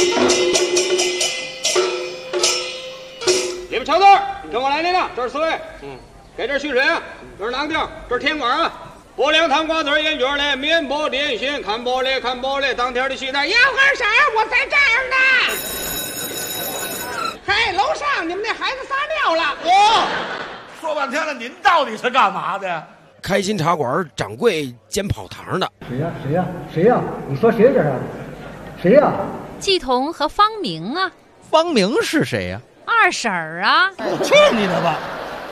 你们瞧字，跟我来那个，这是四位，给这蓄水啊，这是囊调，这是甜管啊。拨凉糖瓜子烟卷嘞，面包点心，看玻璃看玻璃，当天的西单，烟花色我在这儿呢。嘿，楼上你们那孩子撒尿了。 说半天了，您到底是干嘛的呀？ 开心茶馆掌柜兼跑堂的。 谁呀？你说谁这是？谁呀？ 季彤和方明啊。 方明是谁呀？ 二婶儿啊。 去你的吧！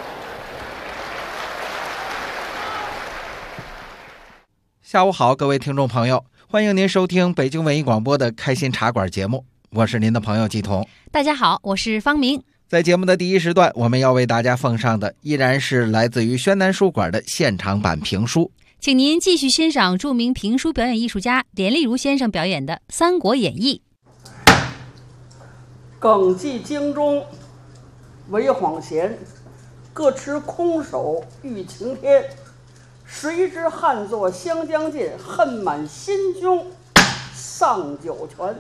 下午好，各位听众朋友，欢迎您收听北京文艺广播的开心茶馆节目，我是您的朋友季彤。 大家好，我是方明。 在节目的第一时段，我们要为大家奉上的依然是来自于宣南书馆的现场版评书， 请您继续欣赏著名评书表演艺术家连丽如先生表演的《三国演义》。 耿纪京中，韦晃贤，各持空手欲擎天。谁知汉作湘江尽，恨满心胸丧九泉。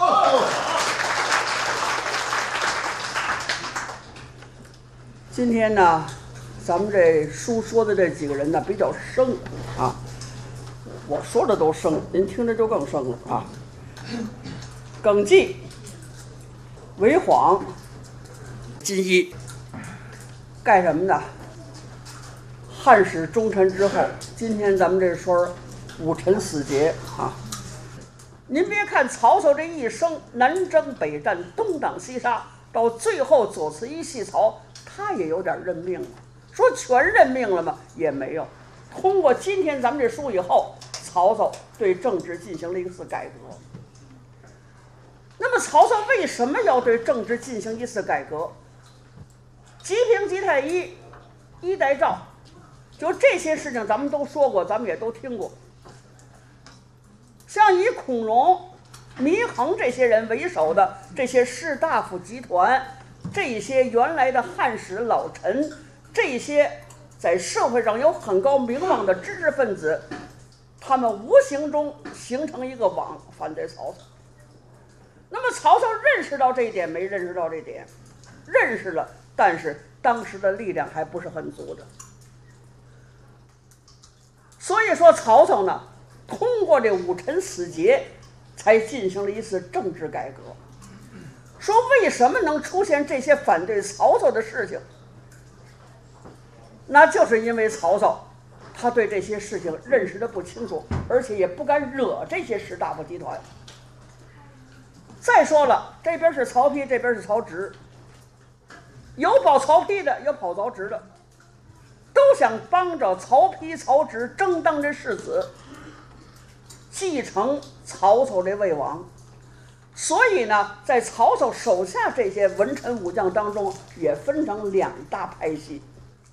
今天呢，咱们这书说的这几个人呢比较生啊，我说的都生，您听着就更生了啊。耿纪、韦晃、金一，干什么呢？汉室忠臣之后，今天咱们这说武臣死节啊。您别看曹操这一生南征北战，东挡西杀，到最后左慈一细曹，他也有点认命了。说全认命了吗？也没有。通过今天咱们这书以后，曹操对政治进行了一次改革。那么曹操为什么要对政治进行一次改革？吉平、吉太一、衣带诏，就这些事情咱们都说过，咱们也都听过。像以孔融、祢衡这些人为首的这些士大夫集团，这些原来的汉室老臣，这些在社会上有很高名望的知识分子，他们无形中形成一个网，反对曹操。那么曹操认识到这一点没认识到这一点？认识了，但是当时的力量还不是很足的。所以说曹操呢，通过这武臣死节才进行了一次政治改革。说为什么能出现这些反对曹操的事情，那就是因为曹操他对这些事情认识的不清楚，而且也不敢惹这些士大夫集团。再说了，这边是曹丕，这边是曹植，有保曹丕的，有保曹植的，都想帮着曹丕、曹植争当这世子，继承曹操这魏王。所以呢，在曹操手下这些文臣武将当中，也分成两大派系。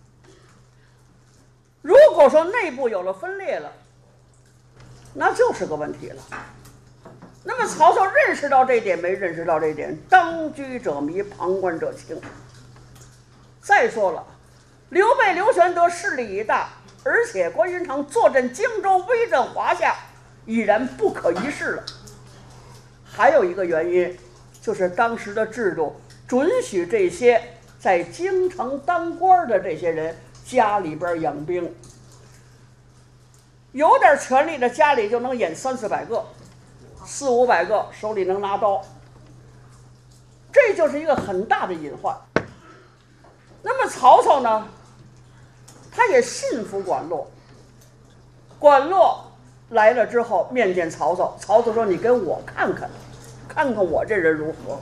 如果说内部有了分裂了，那就是个问题了。那么曹操认识到这一点没认识到这一点？当局者迷，旁观者清。再说了，刘备、刘玄德势力已大，而且关云长坐镇荆州，威震华夏，已然不可一世了。还有一个原因，就是当时的制度准许这些在京城当官的这些人家里边养兵，有点权力的家里就能演300-400个，400-500个手里能拿刀，这就是一个很大的隐患。那么曹操呢，他也信服管骆。管骆来了之后面见曹操，曹操说：“你跟我看看我这人如何。”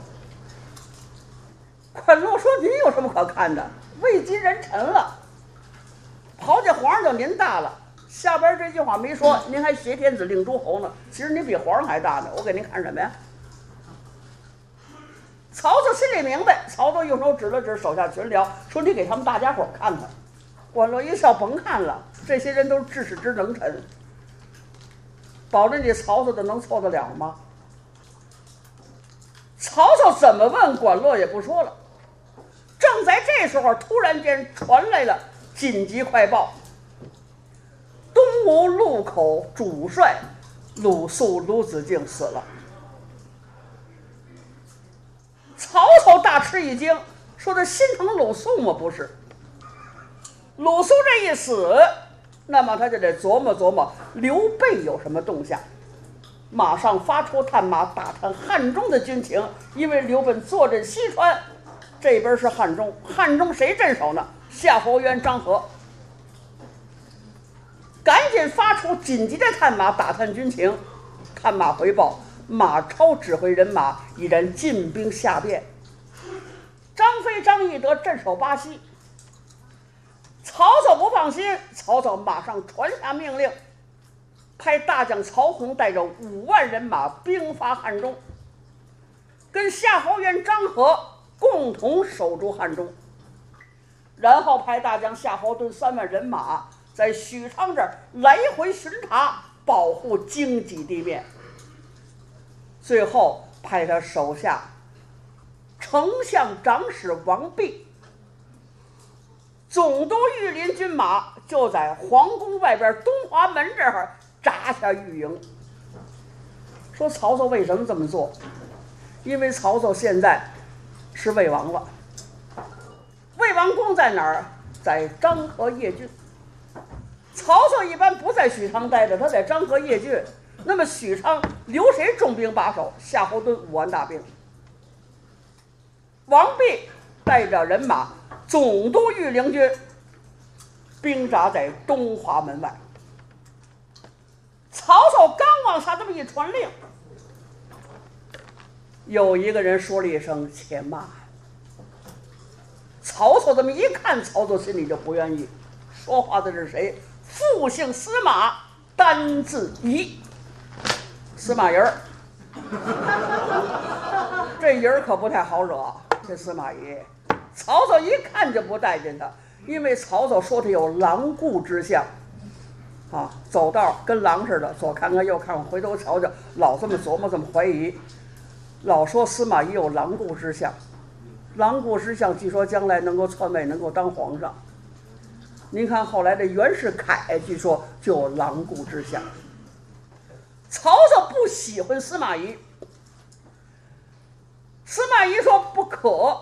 管骆说：“您有什么可看的？位极人臣了，刨家皇上就您大了。”下边这句话没说，您还挟天子令诸侯呢。其实您比皇上还大呢，我给您看什么呀？曹操心里明白，曹操用手指了指手下群僚，说：“你给他们大家伙看看。”管骆一笑：“甭看了，这些人都是治世之能臣，保证你曹操的能错得了吗？”曹操怎么问，管骆也不说了。正在这时候，突然间传来了紧急快报：东吴路口主帅鲁肃、鲁子敬死了。 曹操大吃一惊，说这心疼鲁肃吗？不是，鲁肃这一死，那么他就得琢磨琢磨刘备有什么动向，马上发出探马打探汉中的军情。因为刘备坐镇西川，这边是汉中，汉中谁镇守呢？夏侯渊、张合。赶紧发出紧急的探马打探军情。探马回报，马超指挥人马已然进兵下汴，张飞、张翼德镇守巴西。曹操不放心，曹操马上传下命令，派大将曹洪带着5万人马兵发汉中，跟夏侯渊、张合共同守住汉中。然后派大将夏侯惇3万人马在许昌这儿来回巡查，保护荆棘地面。最后派他手下丞相长史王弼总督御林军马，就在皇宫外边东华门这儿扎下御营。说曹操为什么这么做？因为曹操现在是魏王了，魏王宫在哪儿？在漳河邺郡。曹操一般不在许昌待着，他在漳河邺郡。那么许昌留谁重兵把守？夏侯惇5万大兵，王弼带着人马总督御林军，兵扎在东华门外。曹操刚往下这么一传令，有一个人说了一声且慢。曹操这么一看，曹操心里就不愿意。说话的是谁？复姓司马，单字仪，司马懿儿。这人儿可不太好惹，这司马懿。曹操一看就不待见他，因为曹操说他有狼顾之相，啊，走道跟狼似的，左看看右看看，回头瞧瞧，老这么琢磨，这么怀疑，老说司马懿有狼顾之相。狼顾之相，据说将来能够篡位，能够当皇上。您看后来的袁世凯，据说就有狼顾之相。曹操不喜欢司马懿，司马懿说不可。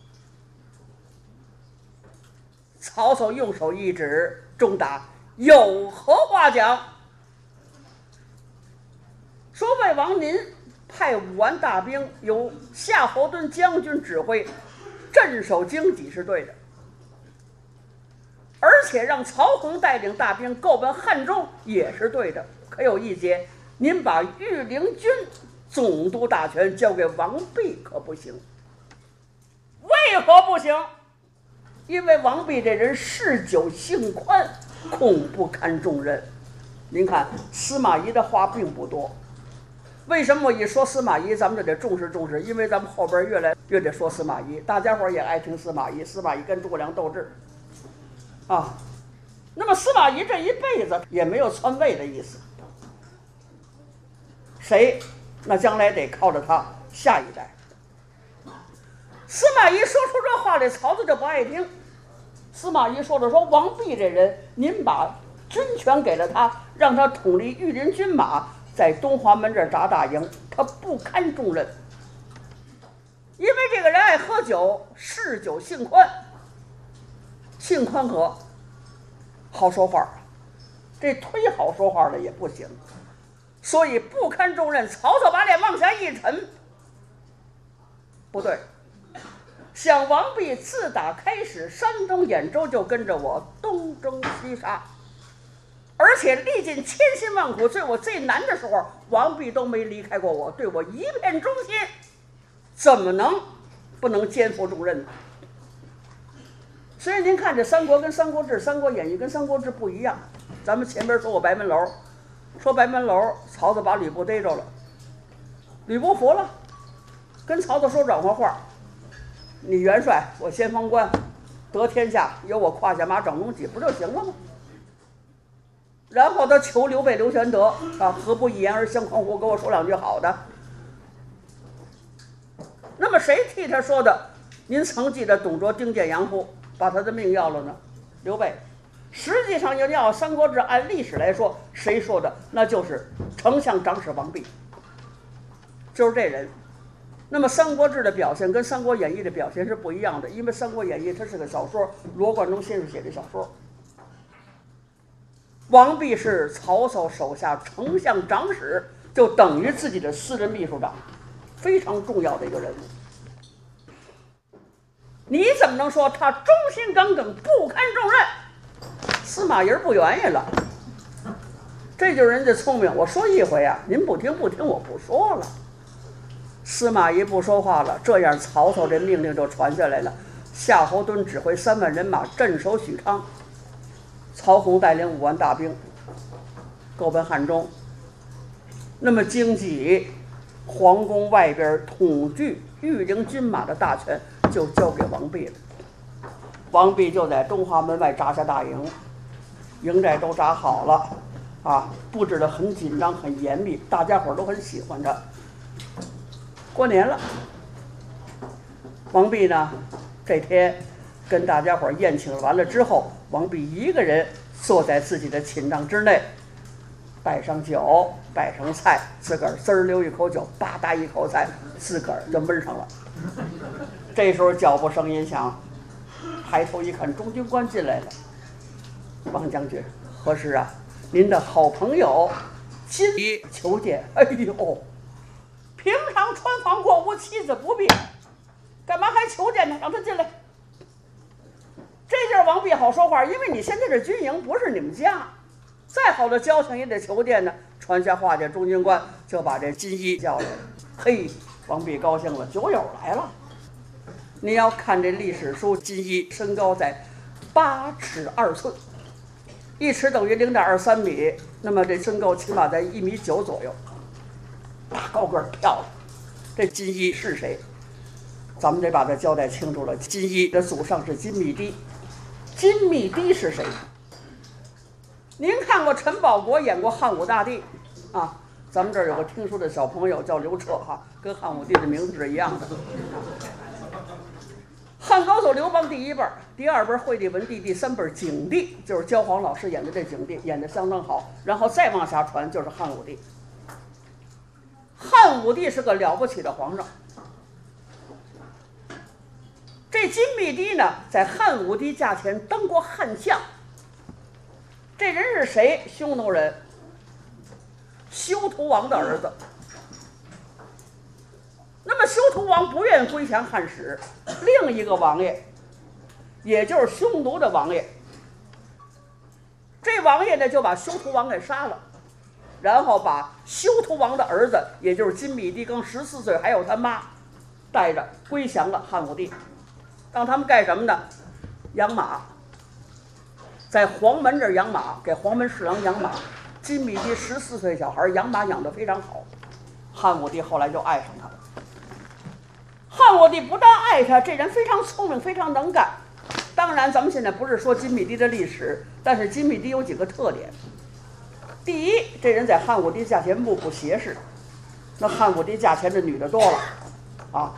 曹操用手一指，中答：有何话讲？说魏王您派5万大兵，由夏侯惇将军指挥，镇守荆棘是对的，而且让曹洪带领大兵购奔汉中也是对的。可有一节，您把御林军总督大权交给王弼可不行。为何不行？因为王弼这人嗜酒性宽，恐不堪重任。您看司马懿的话并不多，为什么我一说司马懿咱们就得重视重视？因为咱们后边越来越得说司马懿，大家伙也爱听司马懿。司马懿跟诸葛亮斗智啊，那么司马懿这一辈子也没有篡位的意思，谁？那将来得靠着他下一代。司马懿说出这话来，曹操就不爱听。司马懿说王弼这人，您把军权给了他，让他统领御林军马，在东华门这儿扎大营，他不堪重任。因为这个人爱喝酒，嗜酒性宽，性宽和好说话，这忒好说话的也不行，所以不堪重任。曹操把脸往下一沉，不对，想王弼自打开始山东兖州就跟着我东征西杀，而且历尽千辛万苦，在我最难的时候，王弼都没离开过我，对我一片忠心，怎么能不能肩负重任呢？所以您看这三国跟三国志、三国演义跟三国志不一样。咱们前边说过白门楼，说白门楼曹操把吕布逮着了，吕布服了，跟曹操说软和话，你元帅我先锋官，得天下由我胯下马掌中戟，不就行了吗？然后他求刘备刘玄德啊，何不一言而相匡乎，给我说两句好的。那么谁替他说的？您曾记得董卓丁建阳不把他的命要了呢？刘备。实际上要《三国志》按历史来说，谁说的？那就是丞相长史王弼，就是这人。 那么《三国志》的表现跟《三国演义》的表现是不一样的，因为《三国演义》它是个小说，罗贯中先生写的小说。王弼是曹操手下丞相长史，就等于自己的私人秘书长，非常重要的一个人物。你怎么能说他忠心耿耿、不堪重任？司马懿不愿意了，这就是人家聪明。我说一回啊，您不听，我不说了。司马懿不说话了，这样曹操这命令就传下来了。夏侯惇指挥3万人马镇守许昌，曹洪带领5万大兵够奔汉中。那么经济皇宫外边统据御林军马的大权就交给王弼了。王弼就在东华门外扎下大营，营寨都扎好了啊，布置得很紧张很严密，大家伙都很喜欢他。过年了，王弼呢这天跟大家伙宴请完了之后，王弼一个人坐在自己的寝帐之内，摆上酒，摆上菜，自个儿滋儿溜一口酒，吧嗒一口菜，自个儿就闷上了。这时候脚步声音响，抬头一看，中军官进来了。王将军，何事啊？您的好朋友金衣求见。哎呦，平常穿房过屋，妻子不避，干嘛还求见他？让他进来。这就是王弼好说话，因为你现在这军营不是你们家，再好的交情也得求见呢。传下话去，中军官就把这金衣叫来了。嘿，王弼高兴了，酒友来了。你要看这历史书，金衣身高在8尺2寸，1尺等于0.23米，那么这身高起码在1.9米左右，大高个儿漂亮。这金衣是谁？咱们得把它交代清楚了。金衣的祖上是金密堤，金密堤是谁？您看过陈宝国演过汉武大帝啊？咱们这儿有个听书的小朋友叫刘彻哈，跟汉武帝的名字是一样的。汉高祖刘邦第1本，第2本惠帝文帝，第3本景帝，就是焦晃老师演的这景帝，演得相当好。然后再往下传就是汉武帝。汉武帝是个了不起的皇上。这金密堤呢，在汉武帝驾前当过汉相。这人是谁？匈奴人，休屠王的儿子。那么休屠王不愿归降汉室，另一个王爷，也就是匈奴的王爷，这王爷呢就把休屠王给杀了，然后把休屠王的儿子，也就是金密堤刚14岁，还有他妈，带着归降了汉武帝。让他们干什么呢？养马，在黄门这儿养马，给黄门侍郎养马。金密堤14岁小孩养马养得非常好，汉武帝后来就爱上他了。汉武帝不但爱他，这人非常聪明，非常能干。当然，咱们现在不是说金密堤的历史，但是金密堤有几个特点。第一，这人在汉武帝驾前目不斜视，那汉武帝驾前的女的多了啊。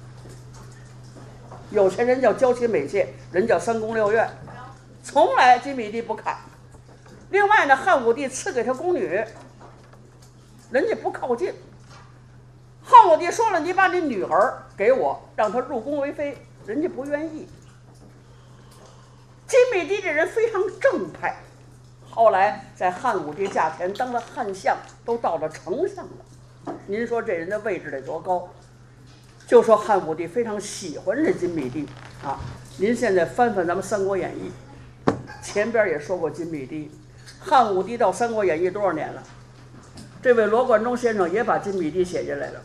有钱人叫娇妻美妾，人叫3宫6院，从来金密堤不看。另外呢，汉武帝赐给他宫女，人家不靠近。汉武帝说了，你把你女儿给我，让她入宫为妃，人家不愿意。金密堤这人非常正派，后来在汉武帝驾前当了汉相，都到了丞相了。您说这人的位置得多高？就说汉武帝非常喜欢这金密堤啊。您现在翻翻咱们《三国演义》，前边也说过金密堤。汉武帝到《三国演义》多少年了？这位罗贯中先生也把金密堤写进来了。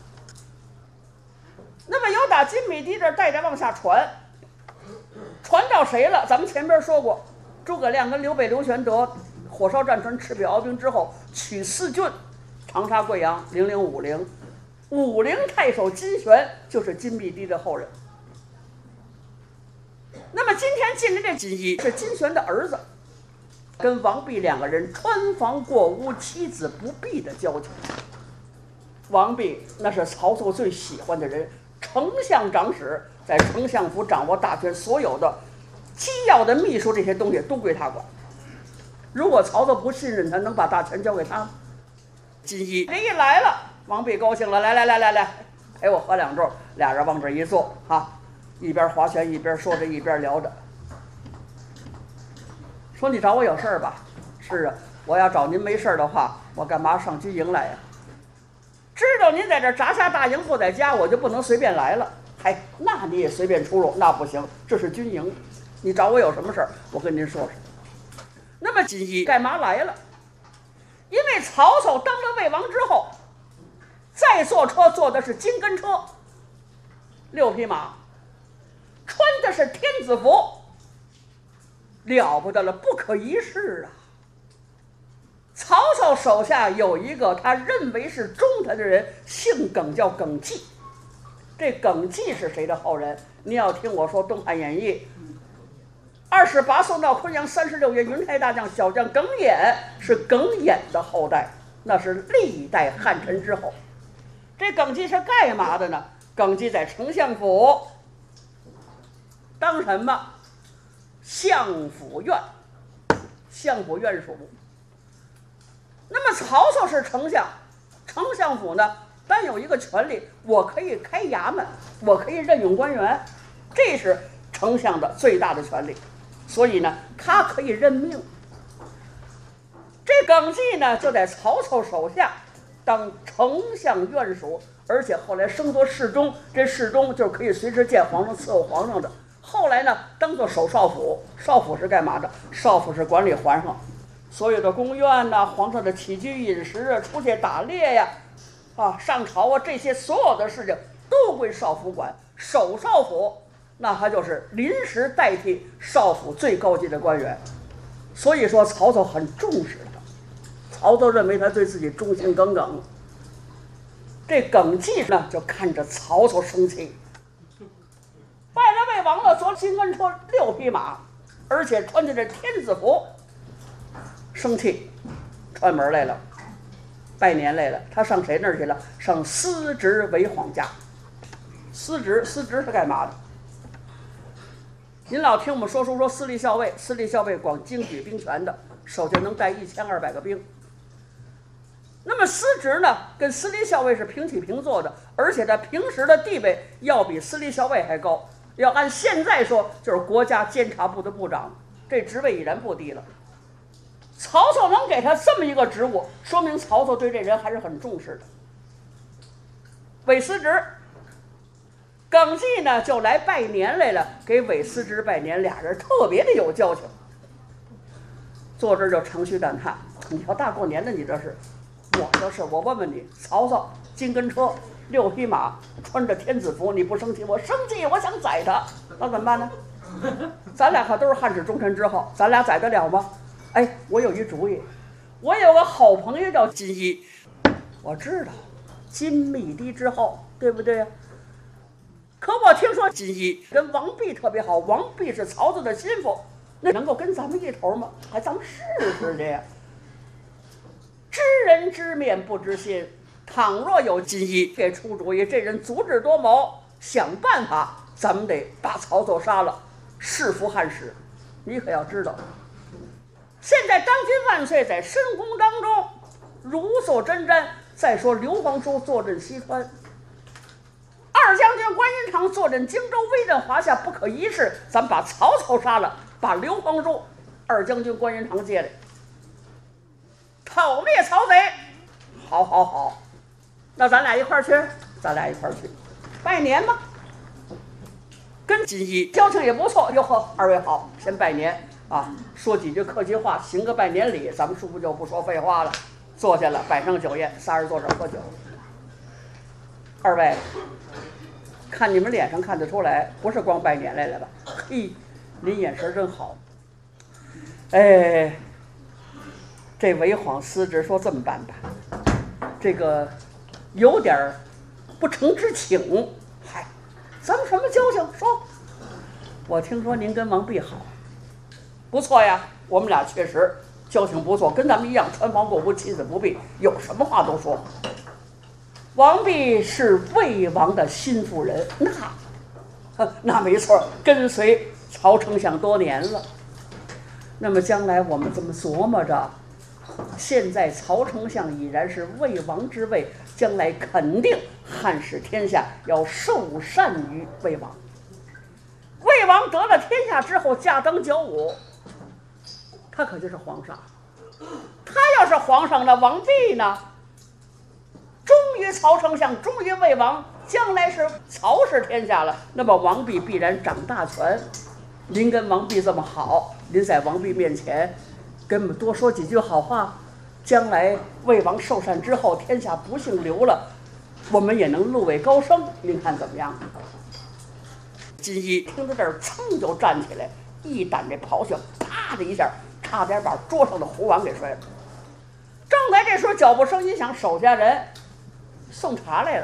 那么由打金密堤这儿带着往下传，传到谁了？咱们前边说过，诸葛亮跟刘备、刘玄德火烧战船、赤壁鏖兵之后，取4郡，长沙、贵阳、零陵、武陵。武陵太守金旋就是金密堤的后人。那么今天进的这金衣是金旋的儿子，跟王弼2个人穿房过屋，妻子不避的交情。王弼那是曹操最喜欢的人，丞相长史，在丞相府掌握大权，所有的机要的秘书这些东西都归他管。如果曹操不信任他，能把大权交给他吗？金衣这一来了，王弼高兴了，来， 陪我喝2盅，俩人往这一坐啊，一边划拳一边说着一边聊着。说你找我有事儿吧？是啊，我要找您没事儿的话，我干嘛上军营来呀？知道您在这扎下大营不在家，我就不能随便来了。嗨，那你也随便出入，那不行，这是军营。你找我有什么事儿？我跟您说说。那么锦衣干嘛来了？因为曹操当了魏王之后，再坐车坐的是金根车，6匹马，穿的是天子服，了不得了，不可一世啊！曹操手下有一个他认为是忠他的人，姓耿，叫耿纪。这耿纪是谁的后人？你要听我说《东汉演义》，28宋赵昆阳36月，云台大将小将耿弇是耿弇的后代，那是历代汉臣之后。这耿纪是干嘛的呢？耿纪在丞相府当什么？相府院，相府院属。那么曹操是丞相，丞相府呢单有一个权利，我可以开衙门，我可以任用官员，这是丞相的最大的权利。所以呢，他可以任命。这耿纪呢，就在曹操手下当丞相院属，而且后来升作侍中。这侍中就是可以随时见皇上、伺候皇上的。后来呢，当做守少府。少府是干嘛的？少府是管理皇上所有的宫苑呐、皇上的起居饮食啊、出去打猎呀、上朝啊，这些所有的事情都归少府管。守少府，那他就是临时代替少府最高级的官员。所以说曹操很重视他，曹操认为他对自己忠心耿耿。这耿纪呢，就看着曹操生气，拜了魏王了，坐金根车6匹马，而且穿着这天子服，生气，串门来了，拜年来了。他上谁那儿去了？上司职韦晃家。司职是干嘛的？您老听我们说书说司隶校尉，司隶校尉管经举兵权的，手下能带1200个兵。那么司职呢，跟司隶校尉是平起平坐的，而且在平时的地位要比司隶校尉还高。要按现在说，就是国家监察部的部长，这职位已然不低了。曹操能给他这么一个职务，说明曹操对这人还是很重视的。韦司职，耿纪呢就来拜年来了，给韦司职拜年，俩人特别的有交情。坐这儿就长吁短叹，你要大过年的，你这是。我问问你，曹操金根车6匹马，穿着天子服，你不生气？我生气，我想宰他，那怎么办呢？咱俩可都是汉室忠臣之后，咱俩宰得了吗？哎，我有一主意，我有个好朋友叫金衣，我知道金密堤之后，对不对呀？可我听说金衣跟王弼特别好，王弼是曹操的心腹，那能够跟咱们一头吗？还咱们试试去呀。知人知面不知心，倘若有金衣给出主意，这人足智多谋，想办法，咱们得把曹操杀了，弑服汉室。你可要知道，现在张军万岁在深宫当中如坐针毡。再说刘皇叔坐镇西川，二将军关云长坐镇荆州，威震华夏，不可一世。咱把曹操杀了，把刘皇叔、二将军关云长接来，讨灭曹贼。好，那咱俩一块儿去，拜年嘛。跟金衣交情也不错。哟呵，二位好，先拜年啊，说几句客气话，行个拜年礼。咱们叔父就不说废话了，坐下了，摆上酒宴，仨人坐这儿喝酒。二位，看你们脸上看得出来，不是光拜年来了吧？嘿，您眼神真好。哎，这韦晃司职说这么办吧，这个有点不成之请。嗨，咱们什么交情？说，我听说您跟王弼好，不错呀，我们俩确实交情不错，跟咱们一样，穿房过屋，妻子不避，有什么话都说。王弼是魏王的心腹人，那没错，跟随曹丞相多年了。那么将来我们这么琢磨着， 现在曹丞相已然是魏王之位，将来肯定汉室天下要受禅于魏王。魏王得了天下之后，驾登九五，他可就是皇上。他要是皇上呢，王弼呢，忠于曹丞相，忠于魏王，将来是曹氏天下了，那么王弼必然掌大权。您跟王弼这么好，您在王弼面前跟我们多说几句好话，将来魏王受禅之后，天下不幸留了，我们也能禄位高升，您看怎么样？金一听到这儿，噌就站起来，一掸这袍袖，啪的一下，差点把桌上的壶碗给摔了。正在这时候，脚步声音响，守家人送茶来了，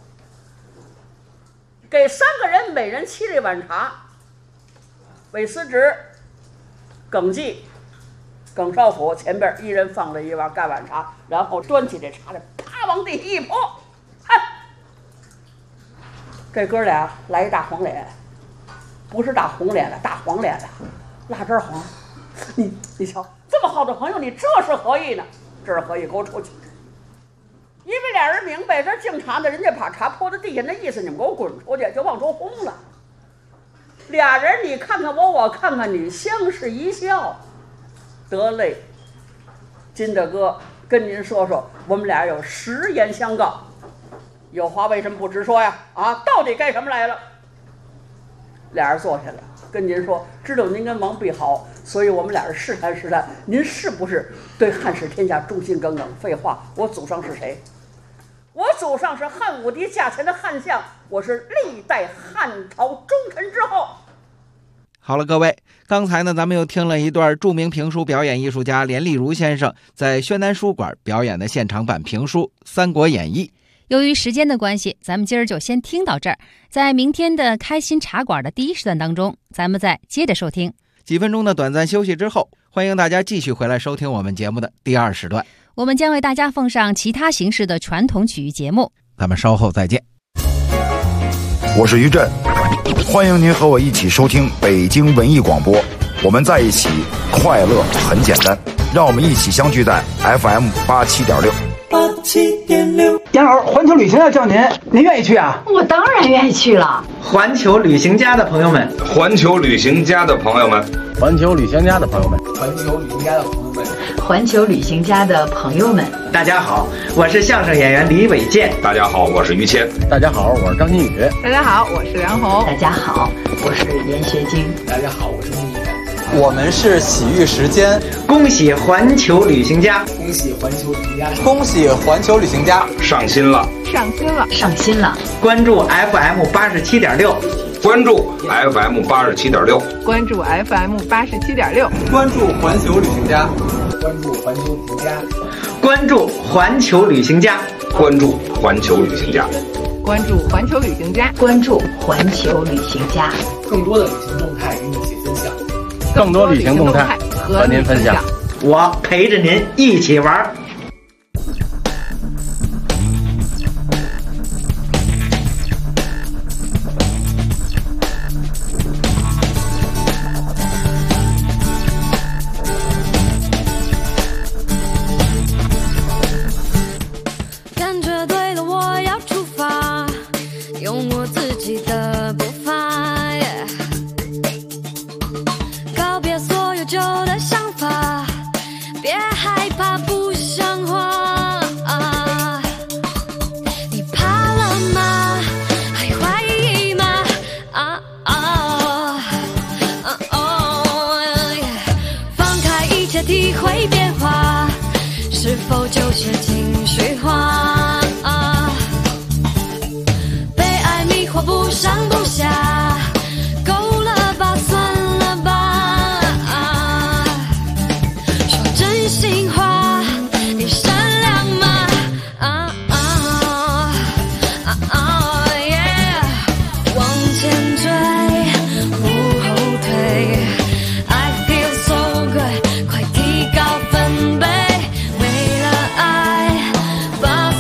给3个人每人沏了一碗茶。韦思直、耿纪、耿少府前边一人放了一碗盖碗茶，然后端起这茶来，啪往地一泼，这哥俩来一大黄脸，不是大红脸了，大黄脸了，蜡汁黄。你瞧，这么好的朋友，你这是何意呢？这是何意？给我出去！因为俩人明白，这敬茶的人家把茶泼到地下，那意思你们给我滚出去，就往出轰了。俩人你看看我，我看看你，相视一笑，得嘞。金大哥跟您说说，我们俩有实言相告，有话为什么不直说呀？啊，到底干什么来了？俩人坐下来跟您说，知道您跟王弼好，所以我们俩人试探试探，您是不是对汉室天下忠心耿耿？废话，我祖上是谁？我祖上是汉武帝驾前的汉相，我是历代汉朝忠臣之后。 好了，各位，刚才呢，咱们又听了一段著名评书表演艺术家连丽如先生在宣南书馆表演的现场版评书《三国演义》。 由于时间的关系，咱们今儿就先听到这儿。在明天的开心茶馆的第1时段当中，咱们再接着收听。 几分钟的短暂休息之后，欢迎大家继续回来收听我们节目的第2时段。 我们将为大家奉上其他形式的传统曲艺节目。 咱们稍后再见。 我是于震，欢迎您和我一起收听北京文艺广播。我们在一起，快乐很简单，让我们一起相聚在 FM87.6。 杨老师，环球旅行要叫您愿意去啊？ 我当然愿意去了。 环球旅行家的朋友们， 环球旅行家的朋友们， 环球旅行家的朋友们， 环球旅行家的朋友们， 环球旅行家的朋友们， 大家好，我是相声演员李伟健。 大家好，我是于谦。 大家好，我是张馨予。 大家好，我是梁红。 大家好，我是严学晶。 大家好，我是孟一。 我们是喜遇时间， 恭喜环球旅行家， 恭喜环球旅行家， 恭喜环球旅行家上新了， 上新了， 上新了！ 关注 FM87.6， 关注 FM87.6， 关注 FM87.6， 关注环球旅行家， 关注环球旅行家， 关注环球旅行家， 关注环球旅行家， 关注环球旅行家， 关注环球旅行家， 更多的旅行动态与你一起分享。 更多旅行动态和您分享， 我陪着您一起玩。 感觉对了，我要出发，用我自己的步伐。旧的想法，别害怕不像话。你怕了吗？还怀疑吗？放开一切，体会变化，是否就是情绪化？被爱迷惑，不上不下，够了吧，算了吧。真心话，你善良吗？往前追，不后退。I feel so good， 快提高分贝。为了爱，把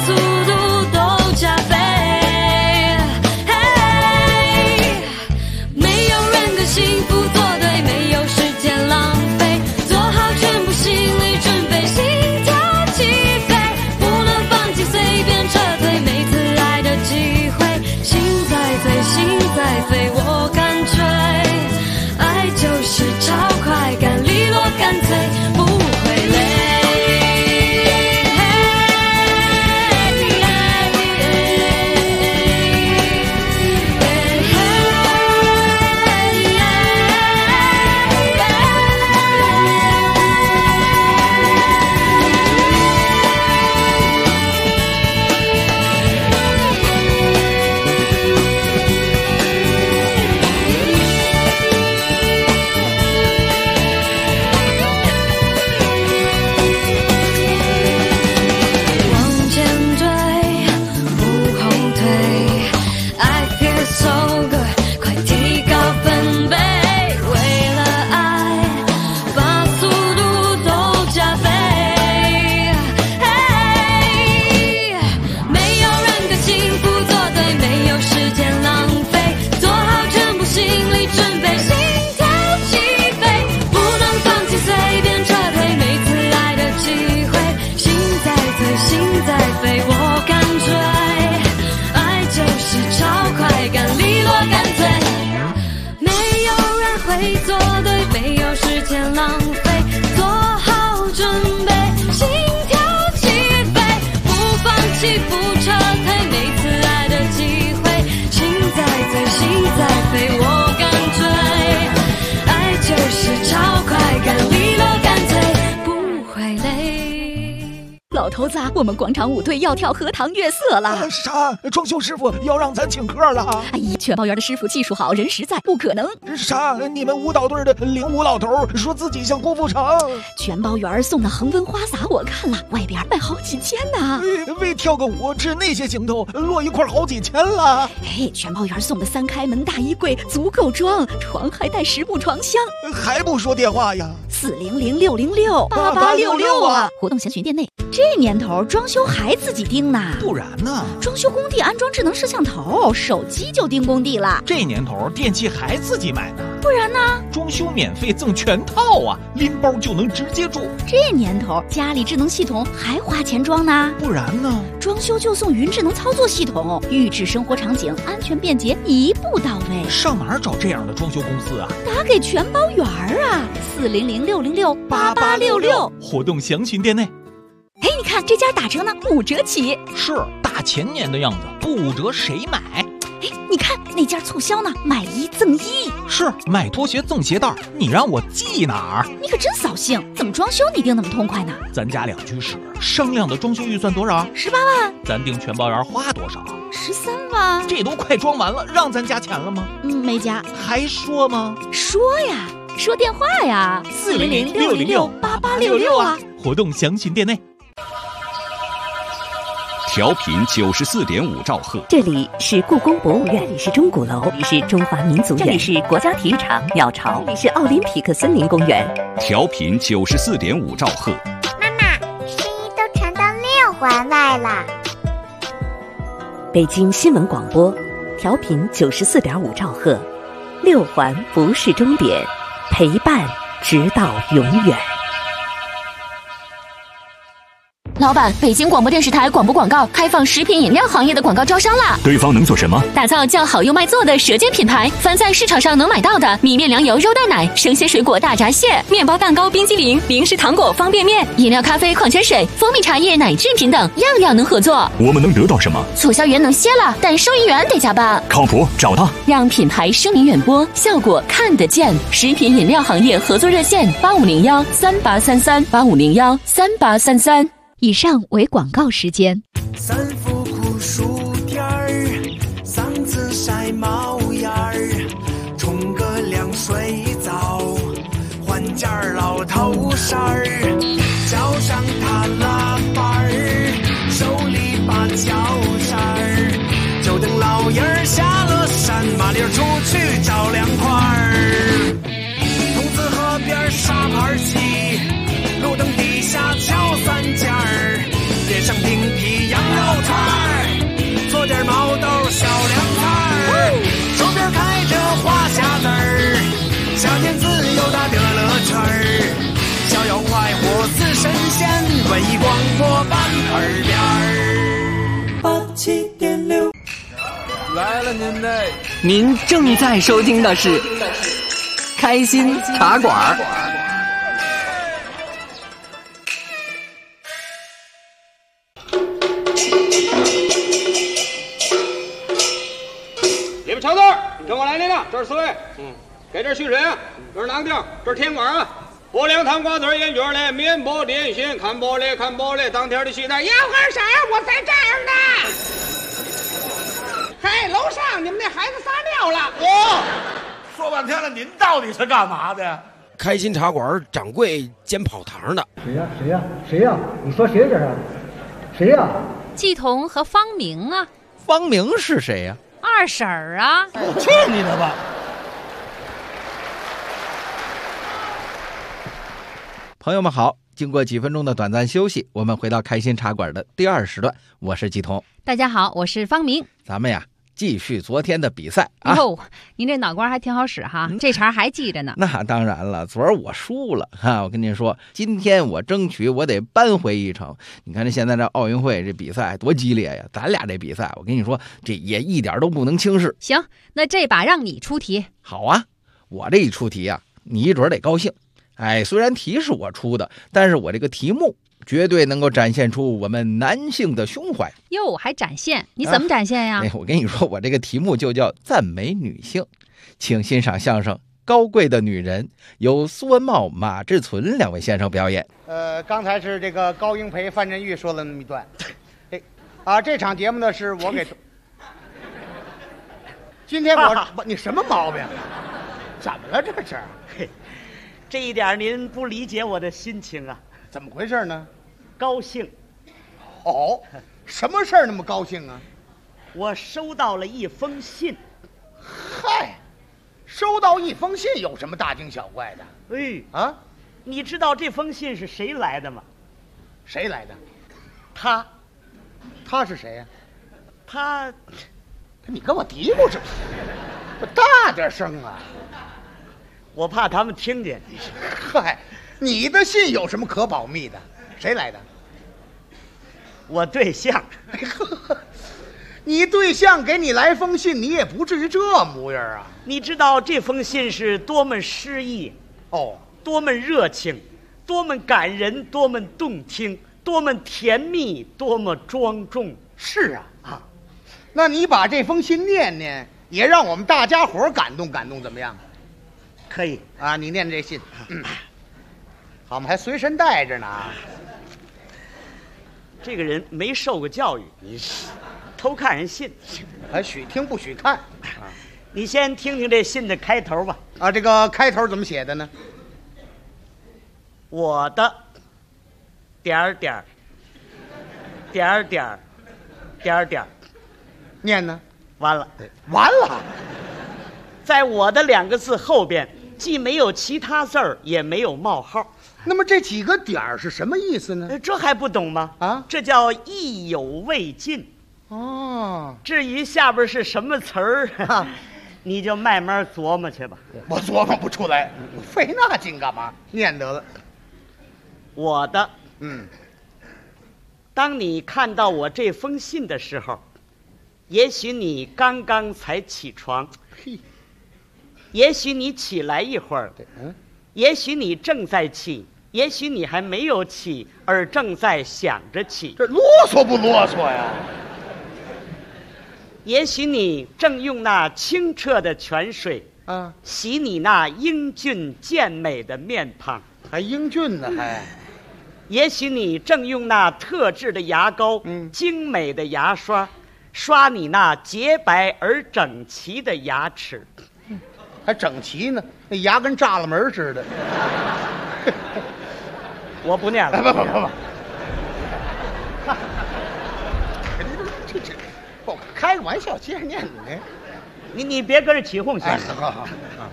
点浪费，做好准备，心跳起飞，不放弃不撤退，每次爱的机会，心在醉心在飞，我敢追，爱就是超快感，利落干脆不会累。 老头子，我们广场舞队要跳荷塘月色了。 啥？装修师傅要让咱请客了？ 哎呀，全包园的师傅技术好，人实在，不可能。 啥？你们舞蹈队的领舞老头说自己像郭富城。 全包园送的恒温花洒我看了，外边卖好几千呢。 为跳个舞吃那些行头，落一块好几千了。 哎，全包园送的3开门大衣柜足够装，床还带10部床箱。 还不说电话呀 ？400-606-8866啊！活动详询店内。这年头装修还自己盯呢？ 不然呢？ 装修工地安装智能摄像头，手机就盯工地了。 这年头电器还自己买呢？ 不然呢？ 装修免费赠全套啊，拎包就能直接住。 这年头家里智能系统还花钱装呢？ 不然呢？ 装修就送云智能操作系统，预制生活场景，安全便捷，一步到位。 上哪儿找这样的装修公司啊？ 打给全包园啊，400-606-8866。 活动详询店内。 哎，你看这家打折呢，5折起。 是大前年的样子，不5折谁买？ 哎，你看那家促销呢，买1赠1。 是买拖鞋赠鞋带，你让我记哪儿？ 你可真扫兴，怎么装修你定那么痛快呢？ 咱家2居室，商量的装修预算多少 ？18万。 咱定全包园花多少 ？13万。 这都快装完了，让咱加钱了吗？ 没加。 还说吗？ 说呀，说电话呀，400-606-8866啊。 活动详询店内。 调频94.5兆赫， 这里是故宫博物院，这里是钟鼓楼，这里是中华民族院，这里是国家体育场鸟巢，这里是奥林匹克森林公园。 调频94.5兆赫。 妈妈，声音都传到6环外了。 北京新闻广播，调频94.5兆赫，6环不是终点，陪伴直到永远。 老板，北京广播电视台广播广告开放食品饮料行业的广告招商啦！ 对方能做什么？ 打造叫好又卖座的舌尖品牌，凡在市场上能买到的米面粮油肉蛋奶、生鲜水果大闸蟹、面包蛋糕冰激凌、零食糖果方便面、饮料咖啡矿泉水、蜂蜜茶叶奶制品等，样样能合作。 我们能得到什么？ 促销员能歇了，但收银员得加班。 靠谱，找他， 让品牌声名远播，效果看得见。食品饮料行业合作热线8501-3833，8501-3833。 以上为广告时间。 3伏酷暑天儿，嗓子晒冒烟儿，冲个凉水澡，换件老头衫儿，脚上踏拉板儿，手里把脚扇儿，就等老爷儿下了山，麻溜出去找凉快儿。筒子河边沙盘棋，路灯底下敲3件儿，点上冰皮羊肉串儿，做点毛豆小凉菜儿，手边开着花匣子儿，夏天自由打的乐趣儿，逍遥快活似神仙，文艺广播办耳边儿。87.6 来了您嘞！ 您正在收听的是开心茶馆。 你们瞧这儿，跟我来您了，这是4位，给这续水啊，这是哪个地儿？这是甜馆啊，薄凉汤瓜子烟卷嘞，面包点心，看包嘞，当天的西单，要喝啥？我在这儿呢。嘿，楼上你们那孩子撒尿了。 说半天了，您到底是干嘛的？ 开心茶馆掌柜兼跑堂的。 谁呀？你说谁这是？谁呀？ 季彤和方明啊。 方明是谁呀？ 二婶儿啊。 去你的吧！ 朋友们好，经过几分钟的短暂休息，我们回到开心茶馆的第2时段，我是季彤。 大家好，我是方明。 咱们呀继续昨天的比赛啊！ 哟，您这脑瓜还挺好使哈，这茬还记着呢。 那当然了，昨儿我输了哈，我跟您说，今天我争取我得扳回一城。你看这现在这奥运会这比赛多激烈呀！咱俩这比赛，我跟你说，这也一点都不能轻视。 行，那这把让你出题。 好啊，我这一出题啊，你一准得高兴。 哎，虽然题是我出的，但是我这个题目绝对能够展现出我们男性的胸怀。 哟，还展现？你怎么展现呀？ 我跟你说，我这个题目就叫赞美女性，请欣赏相声《高贵的女人》，由苏文茂、马志存两位先生表演。 刚才是这个高英培、范振钰说了那么一段。这场节目呢是我给。今天你什么毛病？怎么了这是？ 这一点您不理解我的心情啊？ 怎么回事呢？ 高兴。 哦，什么事儿那么高兴啊？ 我收到了一封信。 嗨，收到一封信有什么大惊小怪的？ 啊，你知道这封信是谁来的吗？ 谁来的？ 他。 他是谁呀？ 他， 你跟我嘀咕什么？大点声啊！ 我怕他们听见。 嗨，你的信有什么可保密的？谁来的？ 我对象。 你对象给你来封信，你也不至于这模样啊！ 你知道这封信是多么诗意哦， 多么热情，多么感人，多么动听，多么甜蜜，多么庄重。 是啊，那你把这封信念念，也让我们大家伙感动感动，怎么样？ 可以啊，你念这信。好，我们还随身带着呢。 这个人没受过教育，你偷看人信， 还许听不许看。 你先听听这信的开头吧。 啊，这个开头怎么写的呢？ 我的点点点点点点， 念呢？ 完了， 完了。 在我的2个字后边，既没有其他字儿，也没有冒号。 那么这几个点儿是什么意思呢？ 这还不懂吗？啊，这叫意犹未尽。 哦， 至于下边是什么词儿，你就慢慢琢磨去吧。 我琢磨不出来，费那劲干嘛？念得了。 我的，当你看到我这封信的时候，也许你刚刚才起床，也许你起来一会儿，也许你正在起，也许你还没有起，而正在想着起。 这啰嗦不啰嗦呀？ 也许你正用那清澈的泉水洗你那英俊健美的面庞， 还英俊呢还。 也许你正用那特制的牙膏、精美的牙刷刷你那洁白而整齐的牙齿。 还整齐呢，那牙跟栅栏门似的。 我不念了， 不，开个玩笑，接着念呢。 你别跟着起哄行吗？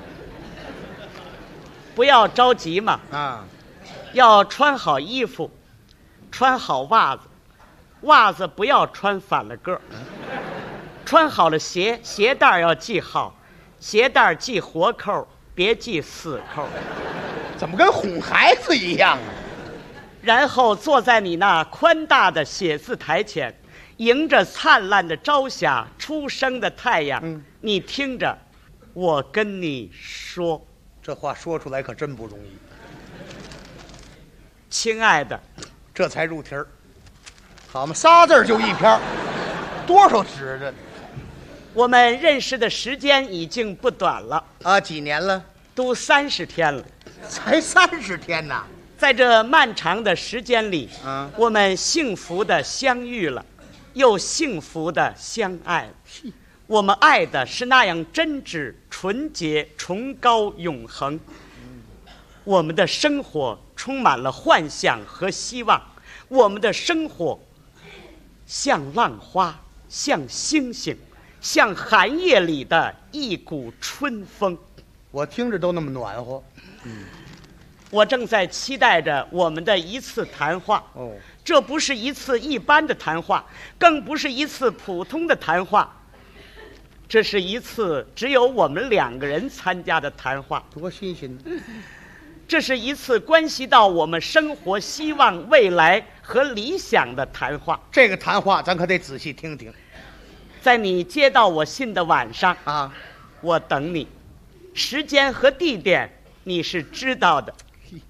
不要着急嘛。要穿好衣服，穿好袜子，袜子不要穿反了个儿。穿好了鞋，鞋带要系好。鞋带系活扣，别系死扣。 怎么跟哄孩子一样啊？ 然后坐在你那宽大的写字台前，迎着灿烂的朝霞、初升的太阳，你听着，我跟你说， 这话说出来可真不容易。 亲爱的， 这才入题儿。好嘛，3字就一篇，多少纸这？ 我们认识的时间已经不短了啊，几年了？ 都30天了。 才30天呐！ 在这漫长的时间里，我们幸福的相遇了，又幸福的相爱了。我们爱的是那样真挚、纯洁、崇高、永恒。我们的生活充满了幻想和希望，我们的生活像浪花，像星星，像寒夜里的一股春风。 我听着都那么暖和。 我正在期待着我们的一次谈话。这不是一次一般的谈话，更不是一次普通的谈话，这是一次只有我们2个人参加的谈话。 多新鲜！ 这是一次关系到我们生活希望、未来和理想的谈话。 这个谈话咱可得仔细听听。 在你接到我信的晚上我等你，时间和地点你是知道的。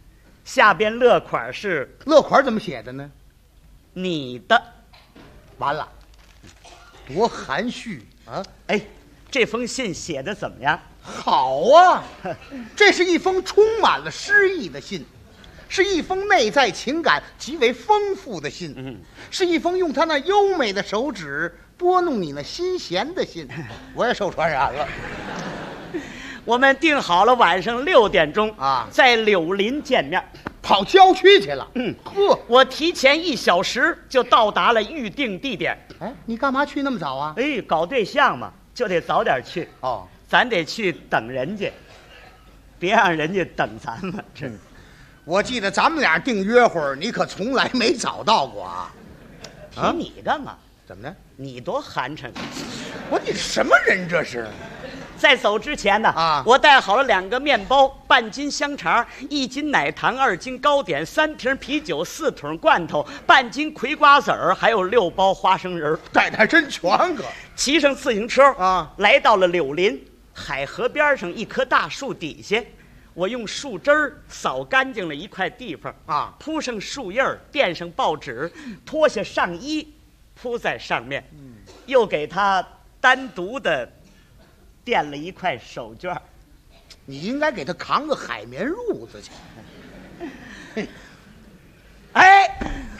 下边落款是落款怎么写的呢？ 你的。 完了，多含蓄啊！ 哎，这封信写的怎么样？ 好啊，这是一封充满了诗意的信，是一封内在情感极为丰富的信，是一封用他那优美的手指拨弄你那心弦的信。我也受传染了。 我们定好了晚上6点钟啊， 在柳林见面。 跑郊区去了。 呵，我提前1小时就到达了预定地点。 哎，你干嘛去那么早啊？ 哎，搞对象嘛，就得早点去。 哦， 咱得去等人家，别让人家等咱们。 我记得咱们俩定约会，你可从来没早到过啊。 提你干嘛？ 怎么的？ 你多寒碜！ 我你什么人这是？ 在走之前呢，我带好了2个面包、半斤香肠、1斤奶糖、2斤糕点、3瓶啤酒、4桶罐头、半斤葵瓜子儿，还有6包花生仁。 带的还真全个。 骑上自行车啊，来到了柳林海河边上一棵大树底下，我用树枝儿扫干净了一块地方啊，铺上树叶儿，垫上报纸，脱下上衣铺在上面，又给他单独的垫了一块手绢。 你应该给他扛个海绵褥子去。 哎，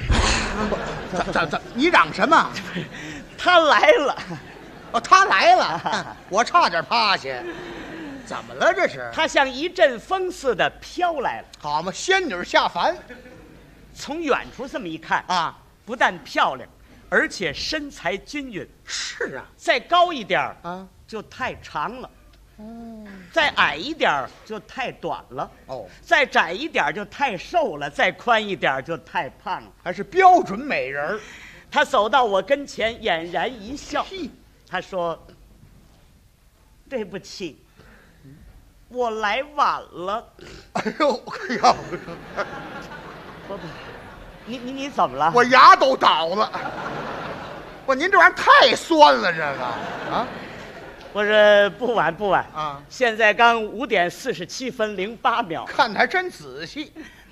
怎你嚷什么？ 他来了。 哦，他来了，我差点趴下。怎么了这是？ 他像一阵风似的飘来了。 好嘛，仙女下凡。 从远处这么一看啊，不但漂亮，而且身材均匀。 是啊， 再高一点啊，就太长了。再矮一点就太短了。再窄一点就太瘦了，再宽一点就太胖了。 还是标准美人。 他走到我跟前，俨然一笑。他说：“对不起，我来晚了。” 哎呦，要不，你怎么了？ 我牙都倒了。您这玩意儿太酸了，这个啊。 我说不晚啊， 现在刚5点47分08秒， 看得还真仔细。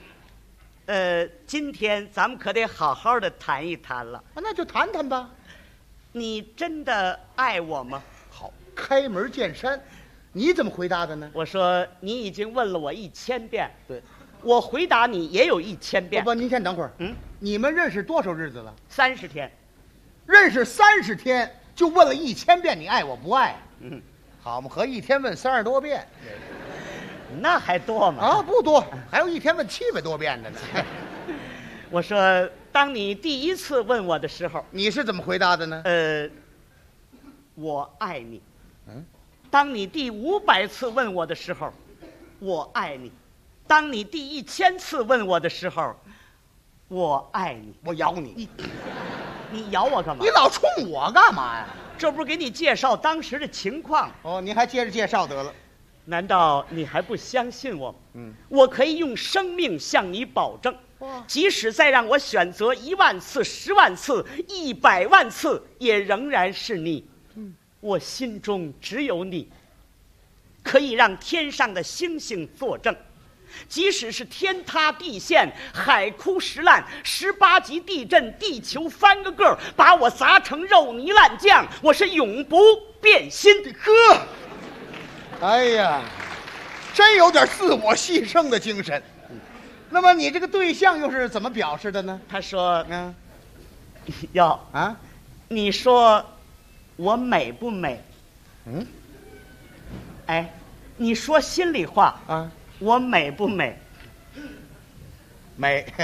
今天咱们可得好好的谈一谈了。 那就谈谈吧。 你真的爱我吗？ 好，开门见山。你怎么回答的呢？ 我说你已经问了我1000遍。 对， 我回答你也有1000遍。 不，您先等会儿。你们认识多少日子了 ？30天。 认识30天就问了1000遍你爱我不爱？好嘛，合一天问30多遍， 那还多吗？ 啊，不多，还有一天问700多遍的呢。 我说，当你第1次问我的时候， 你是怎么回答的呢？ 我爱你。当你第500次问我的时候，我爱你。当你第1000次问我的时候，我爱你。 我咬你。 你咬我干嘛？ 你老冲我干嘛呀？ 这不是给你介绍当时的情况哦，您还接着介绍得了。 难道你还不相信我？我可以用生命向你保证，即使再让我选择1万次、10万次、100万次，也仍然是你。我心中只有你，可以让天上的星星作证。即使是天塌地陷、海枯石烂、18级地震、地球翻个个，把我砸成肉泥烂酱，我是永不变心的。 呵，哎呀，真有点自我牺牲的精神。那么你这个对象又是怎么表示的呢？ 他说：“哟啊，你说我美不美？哎，你说心里话啊。”我美不美？ 美。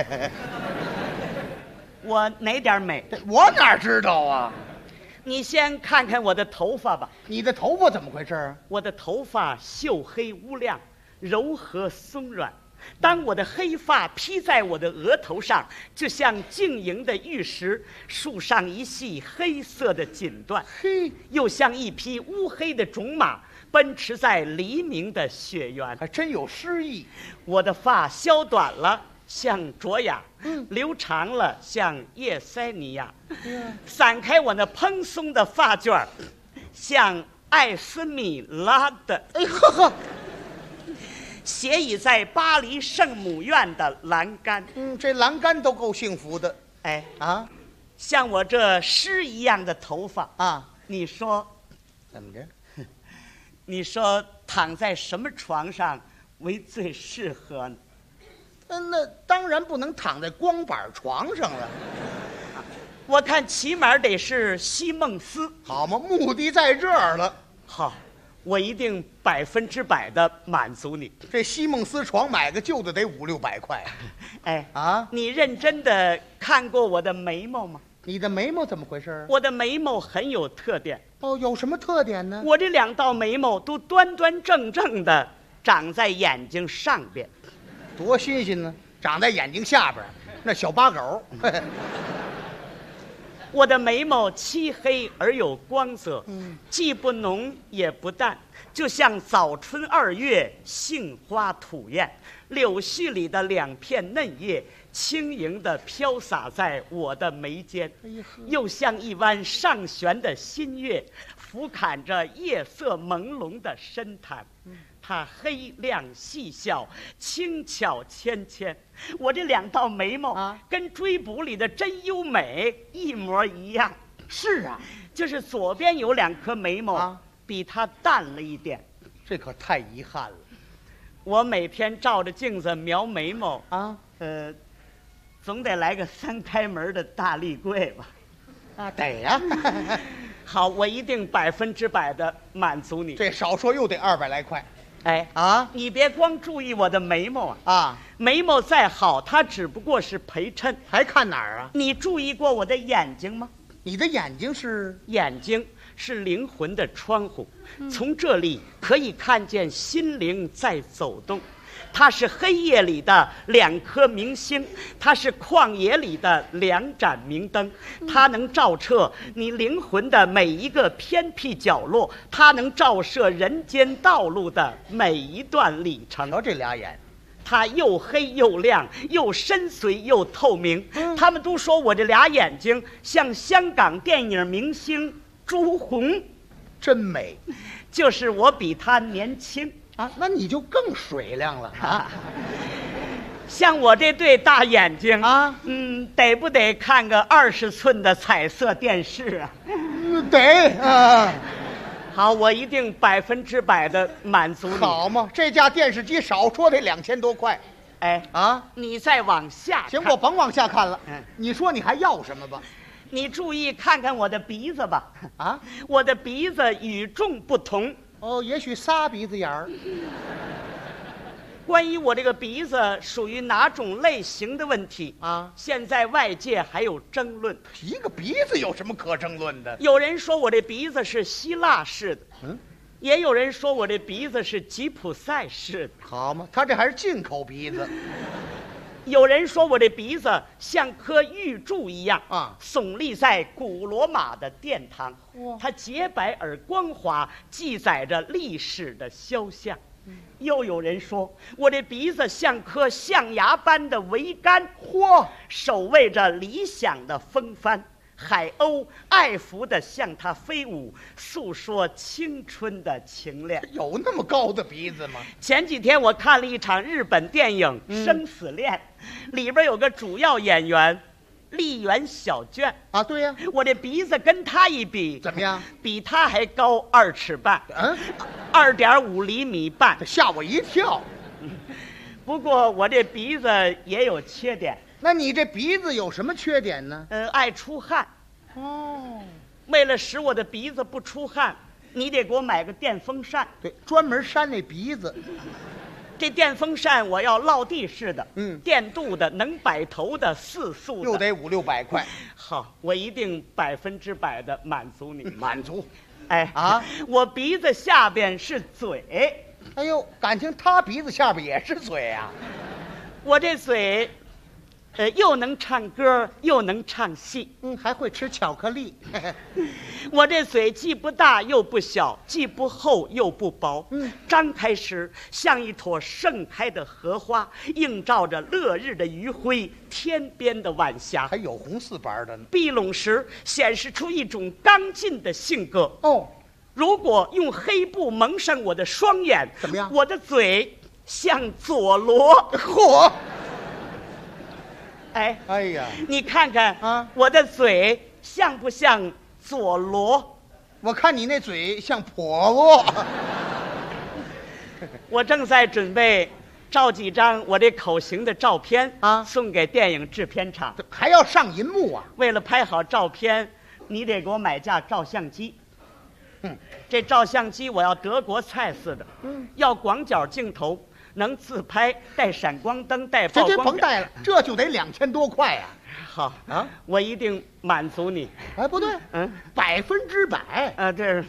我哪点美？ 我哪知道啊？ 你先看看我的头发吧。 你的头发怎么回事啊？ 我的头发黝黑乌亮，柔和松软。当我的黑发披在我的额头上，就像晶莹的玉石，束上一系黑色的锦缎，又像一匹乌黑的种马，奔驰在黎明的雪原。 还真有诗意。 我的发削短了像卓雅，留长了像叶塞尼亚，散开我那蓬松的发卷像艾斯米拉的。 哎呵呵， 斜倚在巴黎圣母院的栏杆。 这栏杆都够幸福的。 哎啊，像我这诗一样的头发啊， 你说怎么着？ 你说躺在什么床上为最适合呢？ 那当然不能躺在光板床上了。 我看起码得是西梦思， 好嘛，目的在这儿了。 好，我一定100%的满足你。 这西梦思床买个旧的得500-600块。 哎啊，你认真的看过我的眉毛吗？ 你的眉毛怎么回事？ 我的眉毛很有特点。 哦，有什么特点呢？ 我这2道眉毛都端端正正的长在眼睛上边。 多新鲜呢！长在眼睛下边，那小八狗。 我的眉毛漆黑而有光泽，既不浓也不淡，就像早春2月杏花吐艳，柳絮里的2片嫩叶轻盈地飘洒在我的眉间，又像一弯上旋的新月，俯瞰着夜色朦胧的深潭。它黑亮细小，轻巧纤纤。我这2道眉毛跟追捕里的真优美一模一样。 是啊， 就是左边有2颗眉毛比它淡了一点。 这可太遗憾了。 我每天照着镜子描眉毛啊，总得来个3开门的大立柜吧？ 啊，得呀。 好，我一定100%的满足你。 这少说又得200来块。 哎啊！你别光注意我的眉毛啊， 眉毛再好，它只不过是陪衬。 还看哪儿啊？ 你注意过我的眼睛吗？ 你的眼睛是？ 眼睛是灵魂的窗户，从这里可以看见心灵在走动。它是黑夜里的2颗明星，它是旷野里的2盏明灯，它能照彻你灵魂的每一个偏僻角落，它能照射人间道路的每一段里程。 这俩眼， 它又黑又亮，又深邃又透明。他们都说我这俩眼睛像香港电影明星朱红， 真美。 就是我比他年轻。 啊，那你就更水亮了啊！ 像我这对大眼睛啊，得不得看个20寸的彩色电视啊？ 得啊！ 好，我一定100%的满足你。 好嘛，这架电视机少说得2000多块。 哎啊，你再往下看。 行，我甭往下看了。你说你还要什么吧？ 你注意看看我的鼻子吧。啊，我的鼻子与众不同。 哦，也许仨鼻子眼儿。 关于我这个鼻子属于哪种类型的问题啊，现在外界还有争论。 一个鼻子有什么可争论的？ 有人说我这鼻子是希腊式的，也有人说我这鼻子是吉普赛式的。 好嘛，他这还是进口鼻子。 有人说我这鼻子像颗玉柱一样啊，耸立在古罗马的殿堂，它洁白而光滑，记载着历史的肖像。又有人说我这鼻子像颗象牙般的桅杆，守卫着理想的风帆。海鸥爱抚地向它飞舞，诉说青春的情恋。 有那么高的鼻子吗？ 前几天我看了一场日本电影《生死恋》，里边有个主要演员丽媛小娟啊，对呀， 我这鼻子跟她一比， 怎么样？ 比她还高2尺半，2.5厘米半， 吓我一跳。 不过我这鼻子也有缺点。 那你这鼻子有什么缺点呢？ 爱出汗。哦，为了使我的鼻子不出汗，你得给我买个电风扇。 对，专门扇那鼻子。 这电风扇我要落地式的，电镀的，能摆头的，4速的， 又得500-600块。 好，我一定100%的满足你。 满足。 哎啊，我鼻子下边是嘴。 哎呦，感情他鼻子下边也是嘴啊？ 我这嘴。又能唱歌又能唱戏， 还会吃巧克力。 我这嘴既不大又不小，既不厚又不薄，张开时像一朵盛开的荷花，映照着落日的余晖，天边的晚霞， 还有红4白的呢。 闭拢时显示出一种刚劲的性格。 哦， 如果用黑布蒙上我的双眼， 怎么样？ 我的嘴像佐罗。 嚯！ 哎呀， 你看看啊，我的嘴像不像佐罗？ 我看你那嘴像婆罗。 我正在准备照几张我这口型的照片啊，送给电影制片厂， 还要上银幕啊。 为了拍好照片，你得给我买架照相机。这照相机我要德国菜似的，要广角镜头，能自拍，带闪光灯，带曝光。 这甭带了，这就得2000多块呀。 好啊，我一定满足你。 哎，不对，100% 啊，这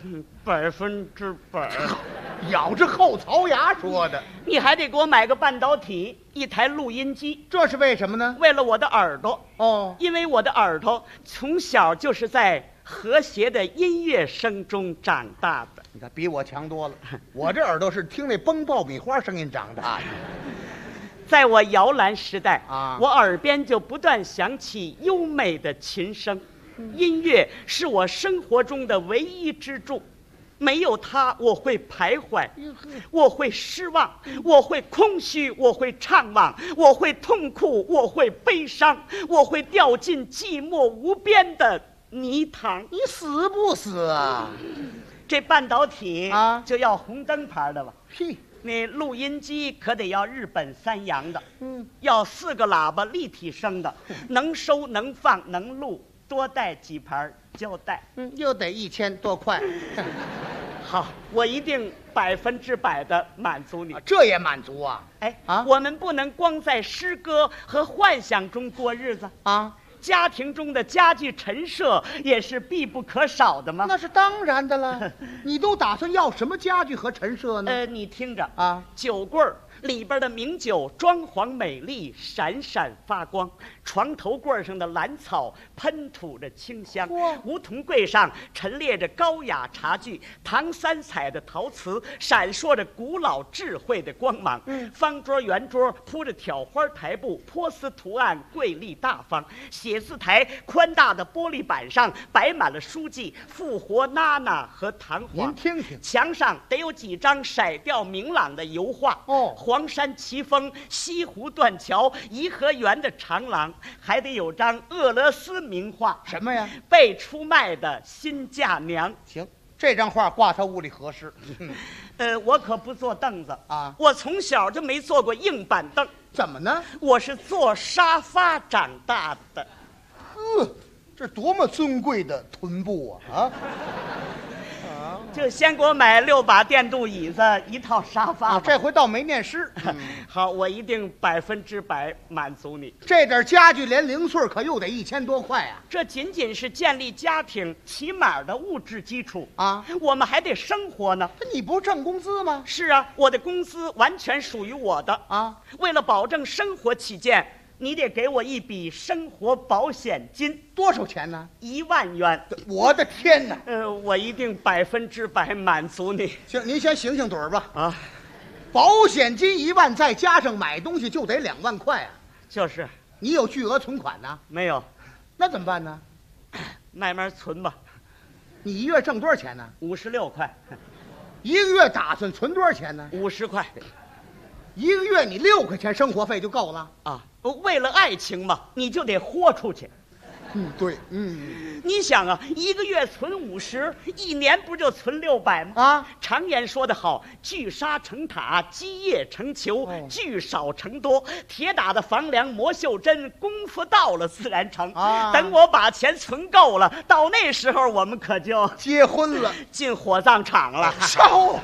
100%， 咬着后槽牙说的。 你还得给我买个半导体，一台录音机， 这是为什么呢？ 为了我的耳朵哦， 因为我的耳朵从小就是在和谐的音乐声中长大的。 你看，比我强多了。我这耳朵是听那崩爆米花声音长大的。 在我摇篮时代啊， 我耳边就不断响起优美的琴声。音乐是我生活中的唯一支柱，没有它，我会徘徊，我会失望，我会空虚，我会怅惘，我会痛苦，我会悲伤，我会掉进寂寞无边的泥塘。 你死不死啊？ 这半导体啊， 就要红灯牌的吧？ 嘿。 那录音机可得要日本3洋的，要4个喇叭立体声的，能收能放能录，多带几盘胶带， 又得1000多块。 好，我一定100%的满足你。 这也满足啊？ 我们不能光在诗歌和幻想中过日子啊。 家庭中的家具陈设也是必不可少的吗？ 那是当然的了。你都打算要什么家具和陈设呢？ 你听着啊， 酒柜里边的名酒装潢美丽，闪闪发光。床头柜上的兰草喷吐着清香，梧桐柜上陈列着高雅茶具，唐三彩的陶瓷闪烁着古老智慧的光芒。方桌圆桌铺着挑花台布，波斯图案瑰丽大方。写字台宽大的玻璃板上摆满了书籍，复活娜娜和弹簧。 您听听， 墙上得有几张色调明朗的油画。黄山奇峰、西湖断桥、颐和园的长廊，还得有张俄罗斯名画。 什么呀？ 被出卖的新嫁娘。 行，这张画挂他屋里合适。 我可不坐凳子啊， 我从小就没坐过硬板凳。 怎么呢？ 我是坐沙发长大的。 这多么尊贵的臀部啊！ 就先给我买6把电镀椅子，1套沙发。 这回倒没念诗。 好，我一定100%满足你。 这点家具连零碎可又得1000多块啊！ 这仅仅是建立家庭起码的物质基础啊， 我们还得生活呢。 你不是挣工资吗？ 是啊，我的工资完全属于我的啊。为了保证生活起见，你得给我一笔生活保险金。 多少钱呢 ？1万元。 我的天哪！ 我一定100%满足你。 行，您先醒醒盹吧。 啊， 保险金1万，再加上买东西就得2万块啊。 就是。 你有巨额存款呢？ 没有。 那怎么办呢？ 慢慢存吧。 你一月挣多少钱呢 ？56块。 一个月打算存多少钱呢 ？50块。 一个月你6块钱生活费就够了啊！为了爱情嘛，你就得豁出去。 对， 你想啊，一个月存50，一年不就存600吗？ 啊， 常言说得好，聚沙成塔，积业成裘，聚少成多。铁打的房梁磨袖针，功夫到了自然成。啊，等我把钱存够了，到那时候我们可就结婚了， 进火葬场了。 烧。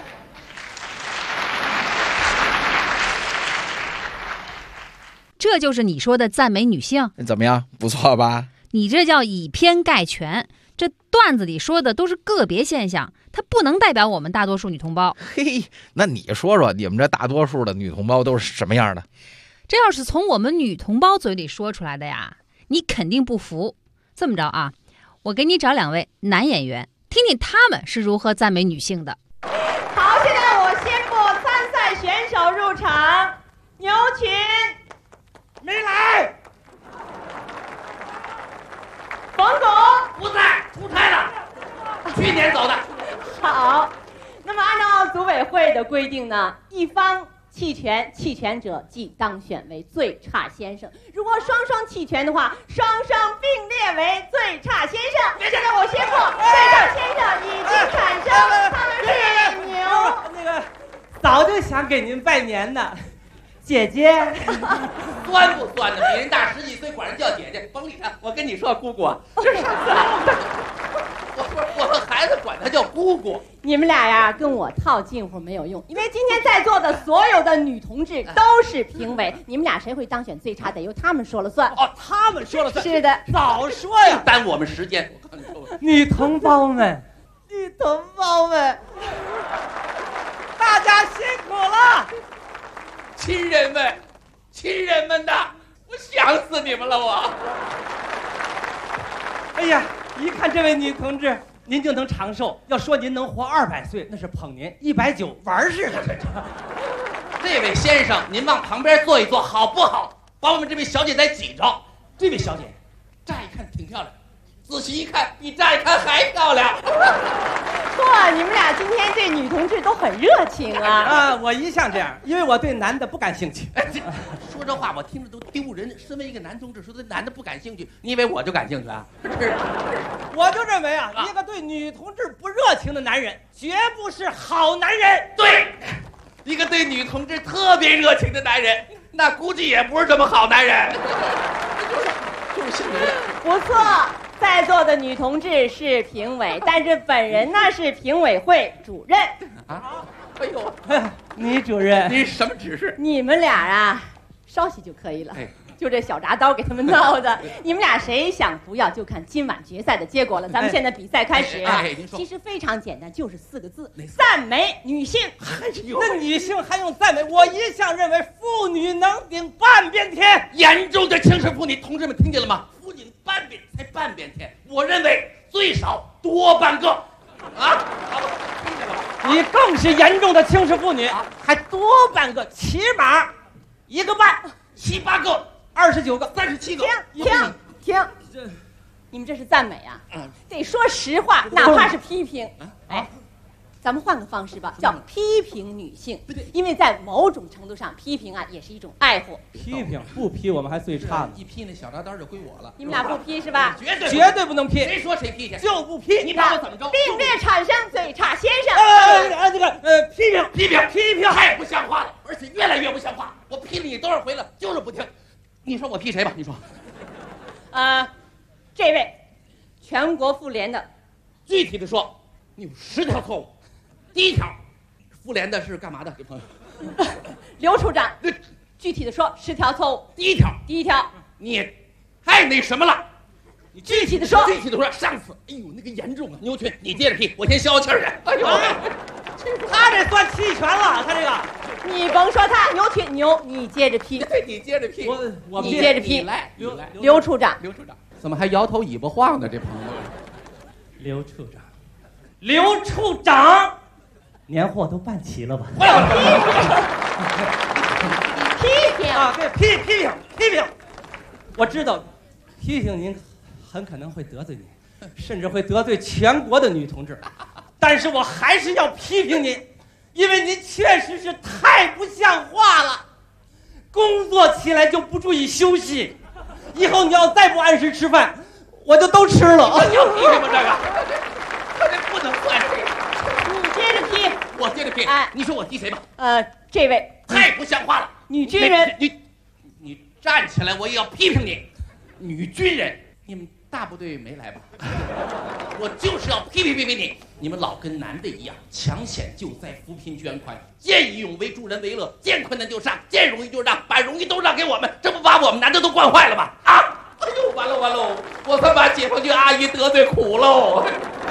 这就是你说的赞美女性， 怎么样？不错吧？ 你这叫以偏概全。这段子里说的都是个别现象，它不能代表我们大多数女同胞。 嘿，那你说说，你们这大多数的女同胞都是什么样的？ 这要是从我们女同胞嘴里说出来的呀，你肯定不服。这么着啊，我给你找2位男演员，听听他们是如何赞美女性的。 好，现在我宣布参赛选手入场，有请。 没来， 冯巩不在，出差了，去年走的。 好，那么按照组委会的规定呢，一方弃权，弃权者即当选为最差先生。如果双双弃权的话，双双并列为最差先生。现在我宣布，最差先生已经产生，他们是牛。 那个早就想给您拜年呢，姐姐。 酸不酸的？比人大10几岁，管人叫姐姐，甭理他。我跟你说，姑姑，这上次我和孩子管他叫姑姑。 你们俩呀，跟我套近乎没有用，因为今天在座的所有的女同志都是评委，你们俩谁会当选最差，得由他们说了算。 哦，他们说了算。 是的， 早说呀， 耽误我们时间。 女同胞们， 女同胞们， 大家辛苦了， 亲人们，亲人们呐，我想死你们了我。 哎呀，一看这位女同志，您就能长寿。要说您能活200岁，那是捧您；190玩似的。 这位先生，您往旁边坐一坐，好不好？把我们这位小姐再挤着。 这位小姐， 乍一看挺漂亮，仔细一看，比乍一看还漂亮。 嚯，你们俩今天对女同志都很热情啊！ 啊，我一向这样，因为我对男的不感兴趣。 说这话我听着都丢人。身为一个男同志，说对男的不感兴趣，你以为我就感兴趣啊？ 我就认为啊，一个对女同志不热情的男人，绝不是好男人。 对，一个对女同志特别热情的男人，那估计也不是什么好男人。就是姓刘的。 不错。在座的女同志是评委，但是本人呢是评委会主任。 啊，哎呦， 女主任， 你什么指示？ 你们俩啊，稍息就可以了。就这小铡刀给他们闹的，你们俩谁想不要就看今晚决赛的结果了。咱们现在比赛开始啊，其实非常简单，就是4个字：赞美女性。 那女性还用赞美？我一向认为妇女能顶半边天， 严重的轻视妇女，同志们听见了吗？妇女半边才半边天，我认为最少多半个。啊，听见了吗？ 你更是严重的轻视妇女，还多半个，起码1个半 ，7、8个。 29个 ，37个。 停！你们这是赞美啊？得说实话，哪怕是批评。哎，咱们换个方式吧，叫批评女性。因为在某种程度上，批评啊也是一种爱护。 批评不批，我们还最差呢。 一批那小铡刀就归我了。 你们俩不批是吧？ 绝对不能批。 谁说谁批去？ 就不批。 你把我怎么着？ 并列产生最差先生。 批评， 太不像话了，而且越来越不像话。我批了你多少回了，就是不听。你说我批谁吧？你说， 这位全国妇联的， 具体的说，你有10条错误。第1条，妇联的是干嘛的？这朋友， 刘处长。具体的说，10条错误。 第一条，你太那什么了。 你具体的说， 上次，哎呦，那个严重啊！牛群，你接着批，我先消气儿去。哎呦， 他这算弃权了，他这个。 你甭说他，牛群牛，你接着批。 对，你接着批。 我你接着批。 来， 刘处长。 怎么还摇头尾巴晃呢？这朋友。 刘处长，年货都办齐了吧？ 批评啊，对，批评。我知道，批评您很可能会得罪您，甚至会得罪全国的女同志，但是我还是要批评您，因为您确实是太不像话了。工作起来就不注意休息，以后你要再不按时吃饭，我就都吃了。 你要批评吗？这不能算是。 你接着批， 我接着批。你说我批谁吧？ 这位太不像话了， 女军人。 你站起来，我也要批评你。女军人，你们大部队没来吧？我就是要批评你。你们老跟男的一样，抢险救灾，扶贫捐款，见义勇为，助人为乐，见困难就上，见容易就让，把容易都让给我们，这不把我们男的都惯坏了吗？啊！哎呦，完喽！我算把解放军阿姨得罪苦喽。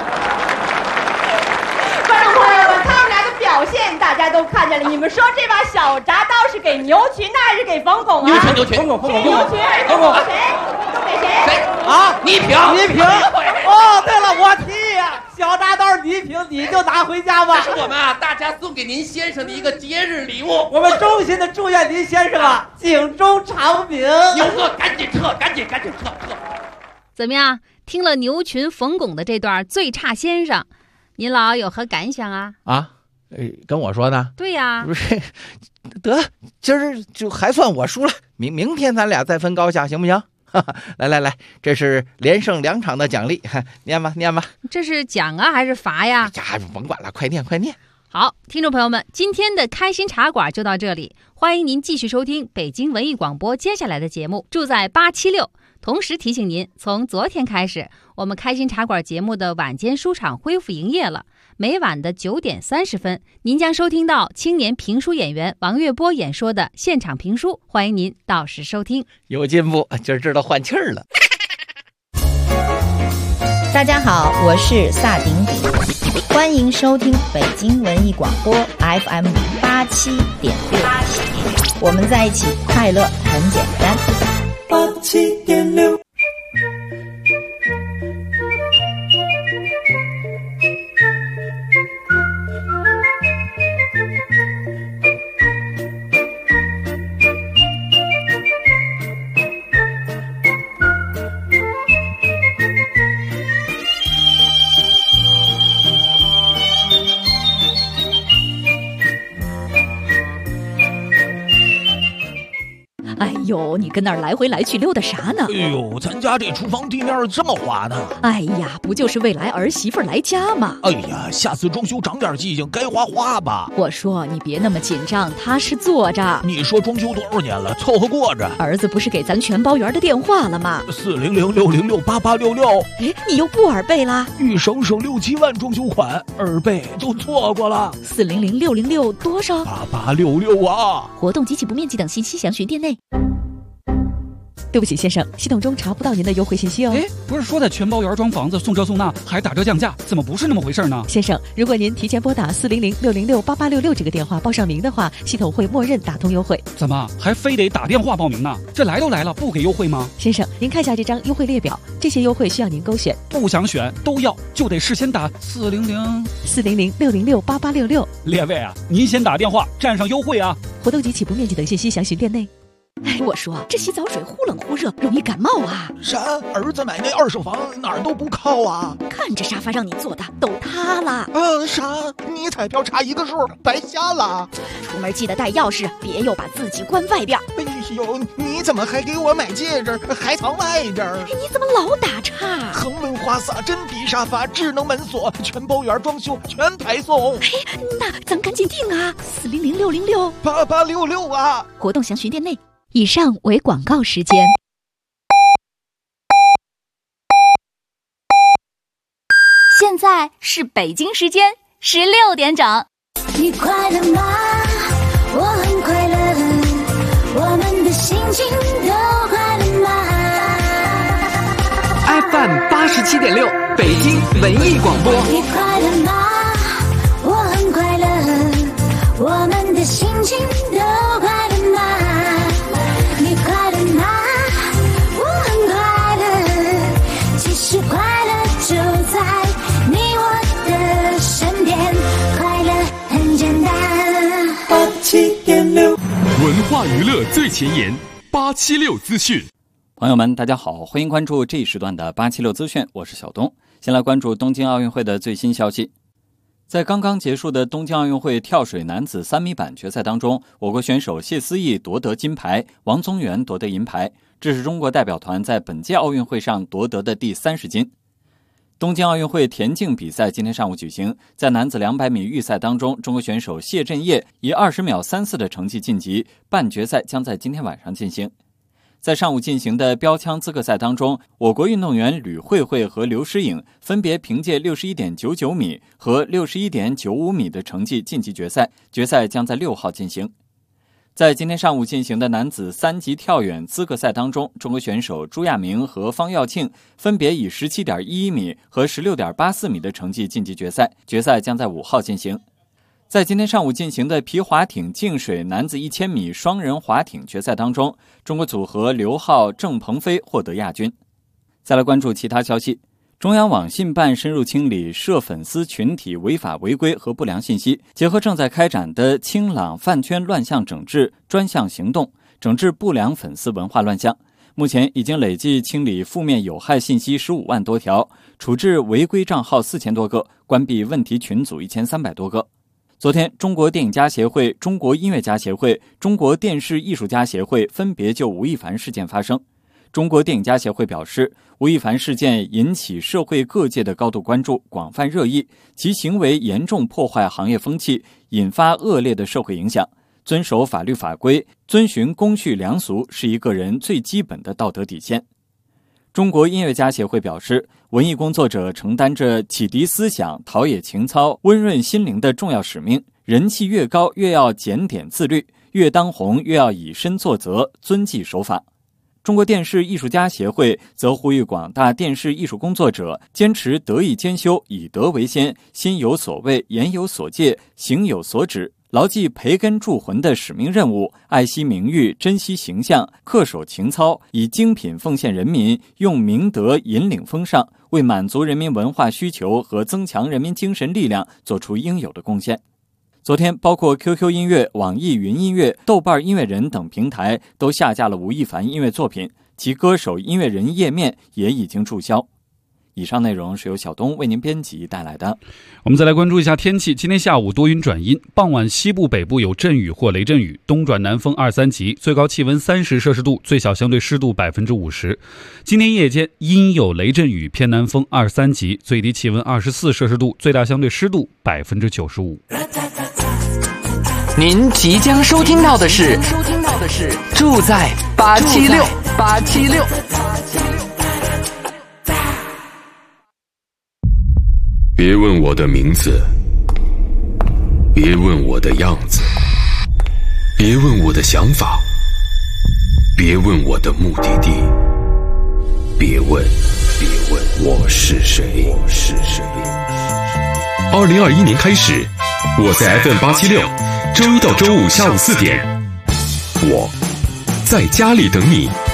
观众朋友们，他们俩的表现大家都看见了。你们说这把小铡刀是给牛群呢，还是给冯巩啊？ 牛群， 牛群，谁？都给谁？ 啊， 倪萍。 哦，对了，我提议啊，小铡刀倪萍，你就拿回家吧。 这是我们大家送给您先生的一个节日礼物。 我们衷心的祝愿您先生警钟长鸣。 牛哥，赶紧撤！ 怎么样？听了牛群、冯巩的这段最差先生，您老有何感想啊？ 跟我说的？ 对呀， 不是， 得，今儿就还算我输了，明天咱俩再分高下，行不行？来，这是连胜2场的奖励，念吧。 这是奖啊还是罚呀？ 呀，甭管了，快念。 好，听众朋友们，今天的开心茶馆就到这里，欢迎您继续收听北京文艺广播接下来的节目，住在876。同时提醒您，从昨天开始，我们开心茶馆节目的晚间书场恢复营业了。每晚的9点30分，您将收听到青年评书演员王月波演说的现场评书，欢迎您到时收听。 有进步，今儿知道换气儿了。 大家好，我是萨顶顶，欢迎收听北京文艺广播 FM 87.6，我们在一起，快乐很简单。87.6。 哎呦，你跟那儿来回来去溜达啥呢？ 哎呦，咱家这厨房地面这么滑呢。 哎呀，不就是未来儿媳妇来家吗？ 哎呀，下次装修长点记性，该画吧。 我说你别那么紧张，他是坐着。 你说装修多少年了，凑合过着。 儿子不是给咱全包园的电话了吗 ？400-606-8866。 哎，你又不耳背啦？ 欲省6、7万装修款，耳背都错过了。 400-606多少 ？8866啊！ 活动及其不面积等信息详询店内。对不起，先生，系统中查不到您的优惠信息哦。 哎，不是说在全包园装房子送这送那还打折降价，怎么不是那么回事呢？ 先生，如果您提前拨打400-606-8866这个电话报上名的话，系统会默认打通优惠。 怎么还非得打电话报名呢？这来都来了，不给优惠吗？ 先生，您看一下这张优惠列表，这些优惠需要您勾选。 不想选都要，就得事先打 400-606-8866。 列位啊，您先打电话占上优惠啊！ 活动及其不面积等信息详询店内。哎，我说这洗澡水忽冷忽热，容易感冒啊！ 啥？儿子买那2手房哪儿都不靠啊！ 看这沙发让你坐的都塌了。 啥？你彩票差一个数，白瞎了。 出门记得带钥匙，别又把自己关外边。 哎呦，你怎么还给我买戒指，还藏外边？ 你怎么老打岔？ 恒温花洒、真皮沙发、智能门锁，全包园装修，全排送。 哎，那咱赶紧订啊！400-606-8866 啊！ 活动详询店内。以上为广告时间。 现在是北京时间16点整。 你快乐吗？我很快乐，我们的心情都快乐吗 ？FM 87.6，北京文艺广播。 你快乐吗？我很快乐，我们的心情都快乐吗？你快乐吗？我很快乐，其实快乐就在你我的身边，快乐很简单。87.6， 文化娱乐最前沿，876资讯。 朋友们，大家好，欢迎关注这一时段的876资讯，我是小东。先来关注东京奥运会的最新消息。在刚刚结束的东京奥运会跳水男子3米板决赛当中，我国选手谢思义夺得金牌，王宗源夺得银牌，这是中国代表团在本届奥运会上夺得的第30金。东京奥运会田径比赛今天上午举行，在男子200米预赛当中，中国选手谢震业以20秒34的成绩晋级，半决赛将在今天晚上进行。在上午进行的标枪资格赛当中，我国运动员吕慧慧和刘诗颖分别凭借 61.99 米和 61.95 米的成绩晋级决赛，决赛将在6号进行。在今天上午进行的男子3级跳远资格赛当中，中国选手朱亚明和方耀庆分别以 17.11 米和 16.84 米的成绩晋级决赛，决赛将在5号进行。在今天上午进行的皮划艇净水男子1000米双人划艇决赛当中，中国组合刘浩、郑鹏飞获得亚军。再来关注其他消息，中央网信办深入清理涉粉丝群体违法违规和不良信息，结合正在开展的清朗饭圈乱象整治专项行动，整治不良粉丝文化乱象。目前已经累计清理负面有害信息15万多条，处置违规账号4000多个，关闭问题群组1300多个。 昨天，中国电影家协会、中国音乐家协会、中国电视艺术家协会分别就吴亦凡事件发声。中国电影家协会表示，吴亦凡事件引起社会各界的高度关注、广泛热议，其行为严重破坏行业风气，引发恶劣的社会影响。遵守法律法规、遵循公序良俗是一个人最基本的道德底线。中国音乐家协会表示，文艺工作者承担着启迪思想、陶冶情操、温润心灵的重要使命，人气越高越要检点自律，越当红越要以身作则，遵纪守法。中国电视艺术家协会则呼吁广大电视艺术工作者坚持德艺兼修，以德为先，心有所畏，言有所戒，行有所指，牢记培根铸魂的使命任务，爱惜名誉，珍惜形象，恪守情操，以精品奉献人民，用明德引领风尚，为满足人民文化需求和增强人民精神力量做出应有的贡献。昨天，包括 QQ 音乐、网易云音乐、豆瓣音乐人等平台都下架了吴亦凡音乐作品，其歌手音乐人页面也已经注销。以上内容是由小东为您编辑带来的。 我们再来关注一下天气。今天下午多云转阴，傍晚西部北部有阵雨或雷阵雨，东转南风2、3级，最高气温30摄氏度，最小相对湿度50%。今天夜间阴有雷阵雨，偏南风2、3级，最低气温24摄氏度，最大相对湿度95%。 您即将收听到的是住在876。 别问我的名字，别问我的样子，别问我的想法，别问我的目的地，别问我是谁。2021年开始，我在 FM876，周一到周五下午4点，我在家里等你。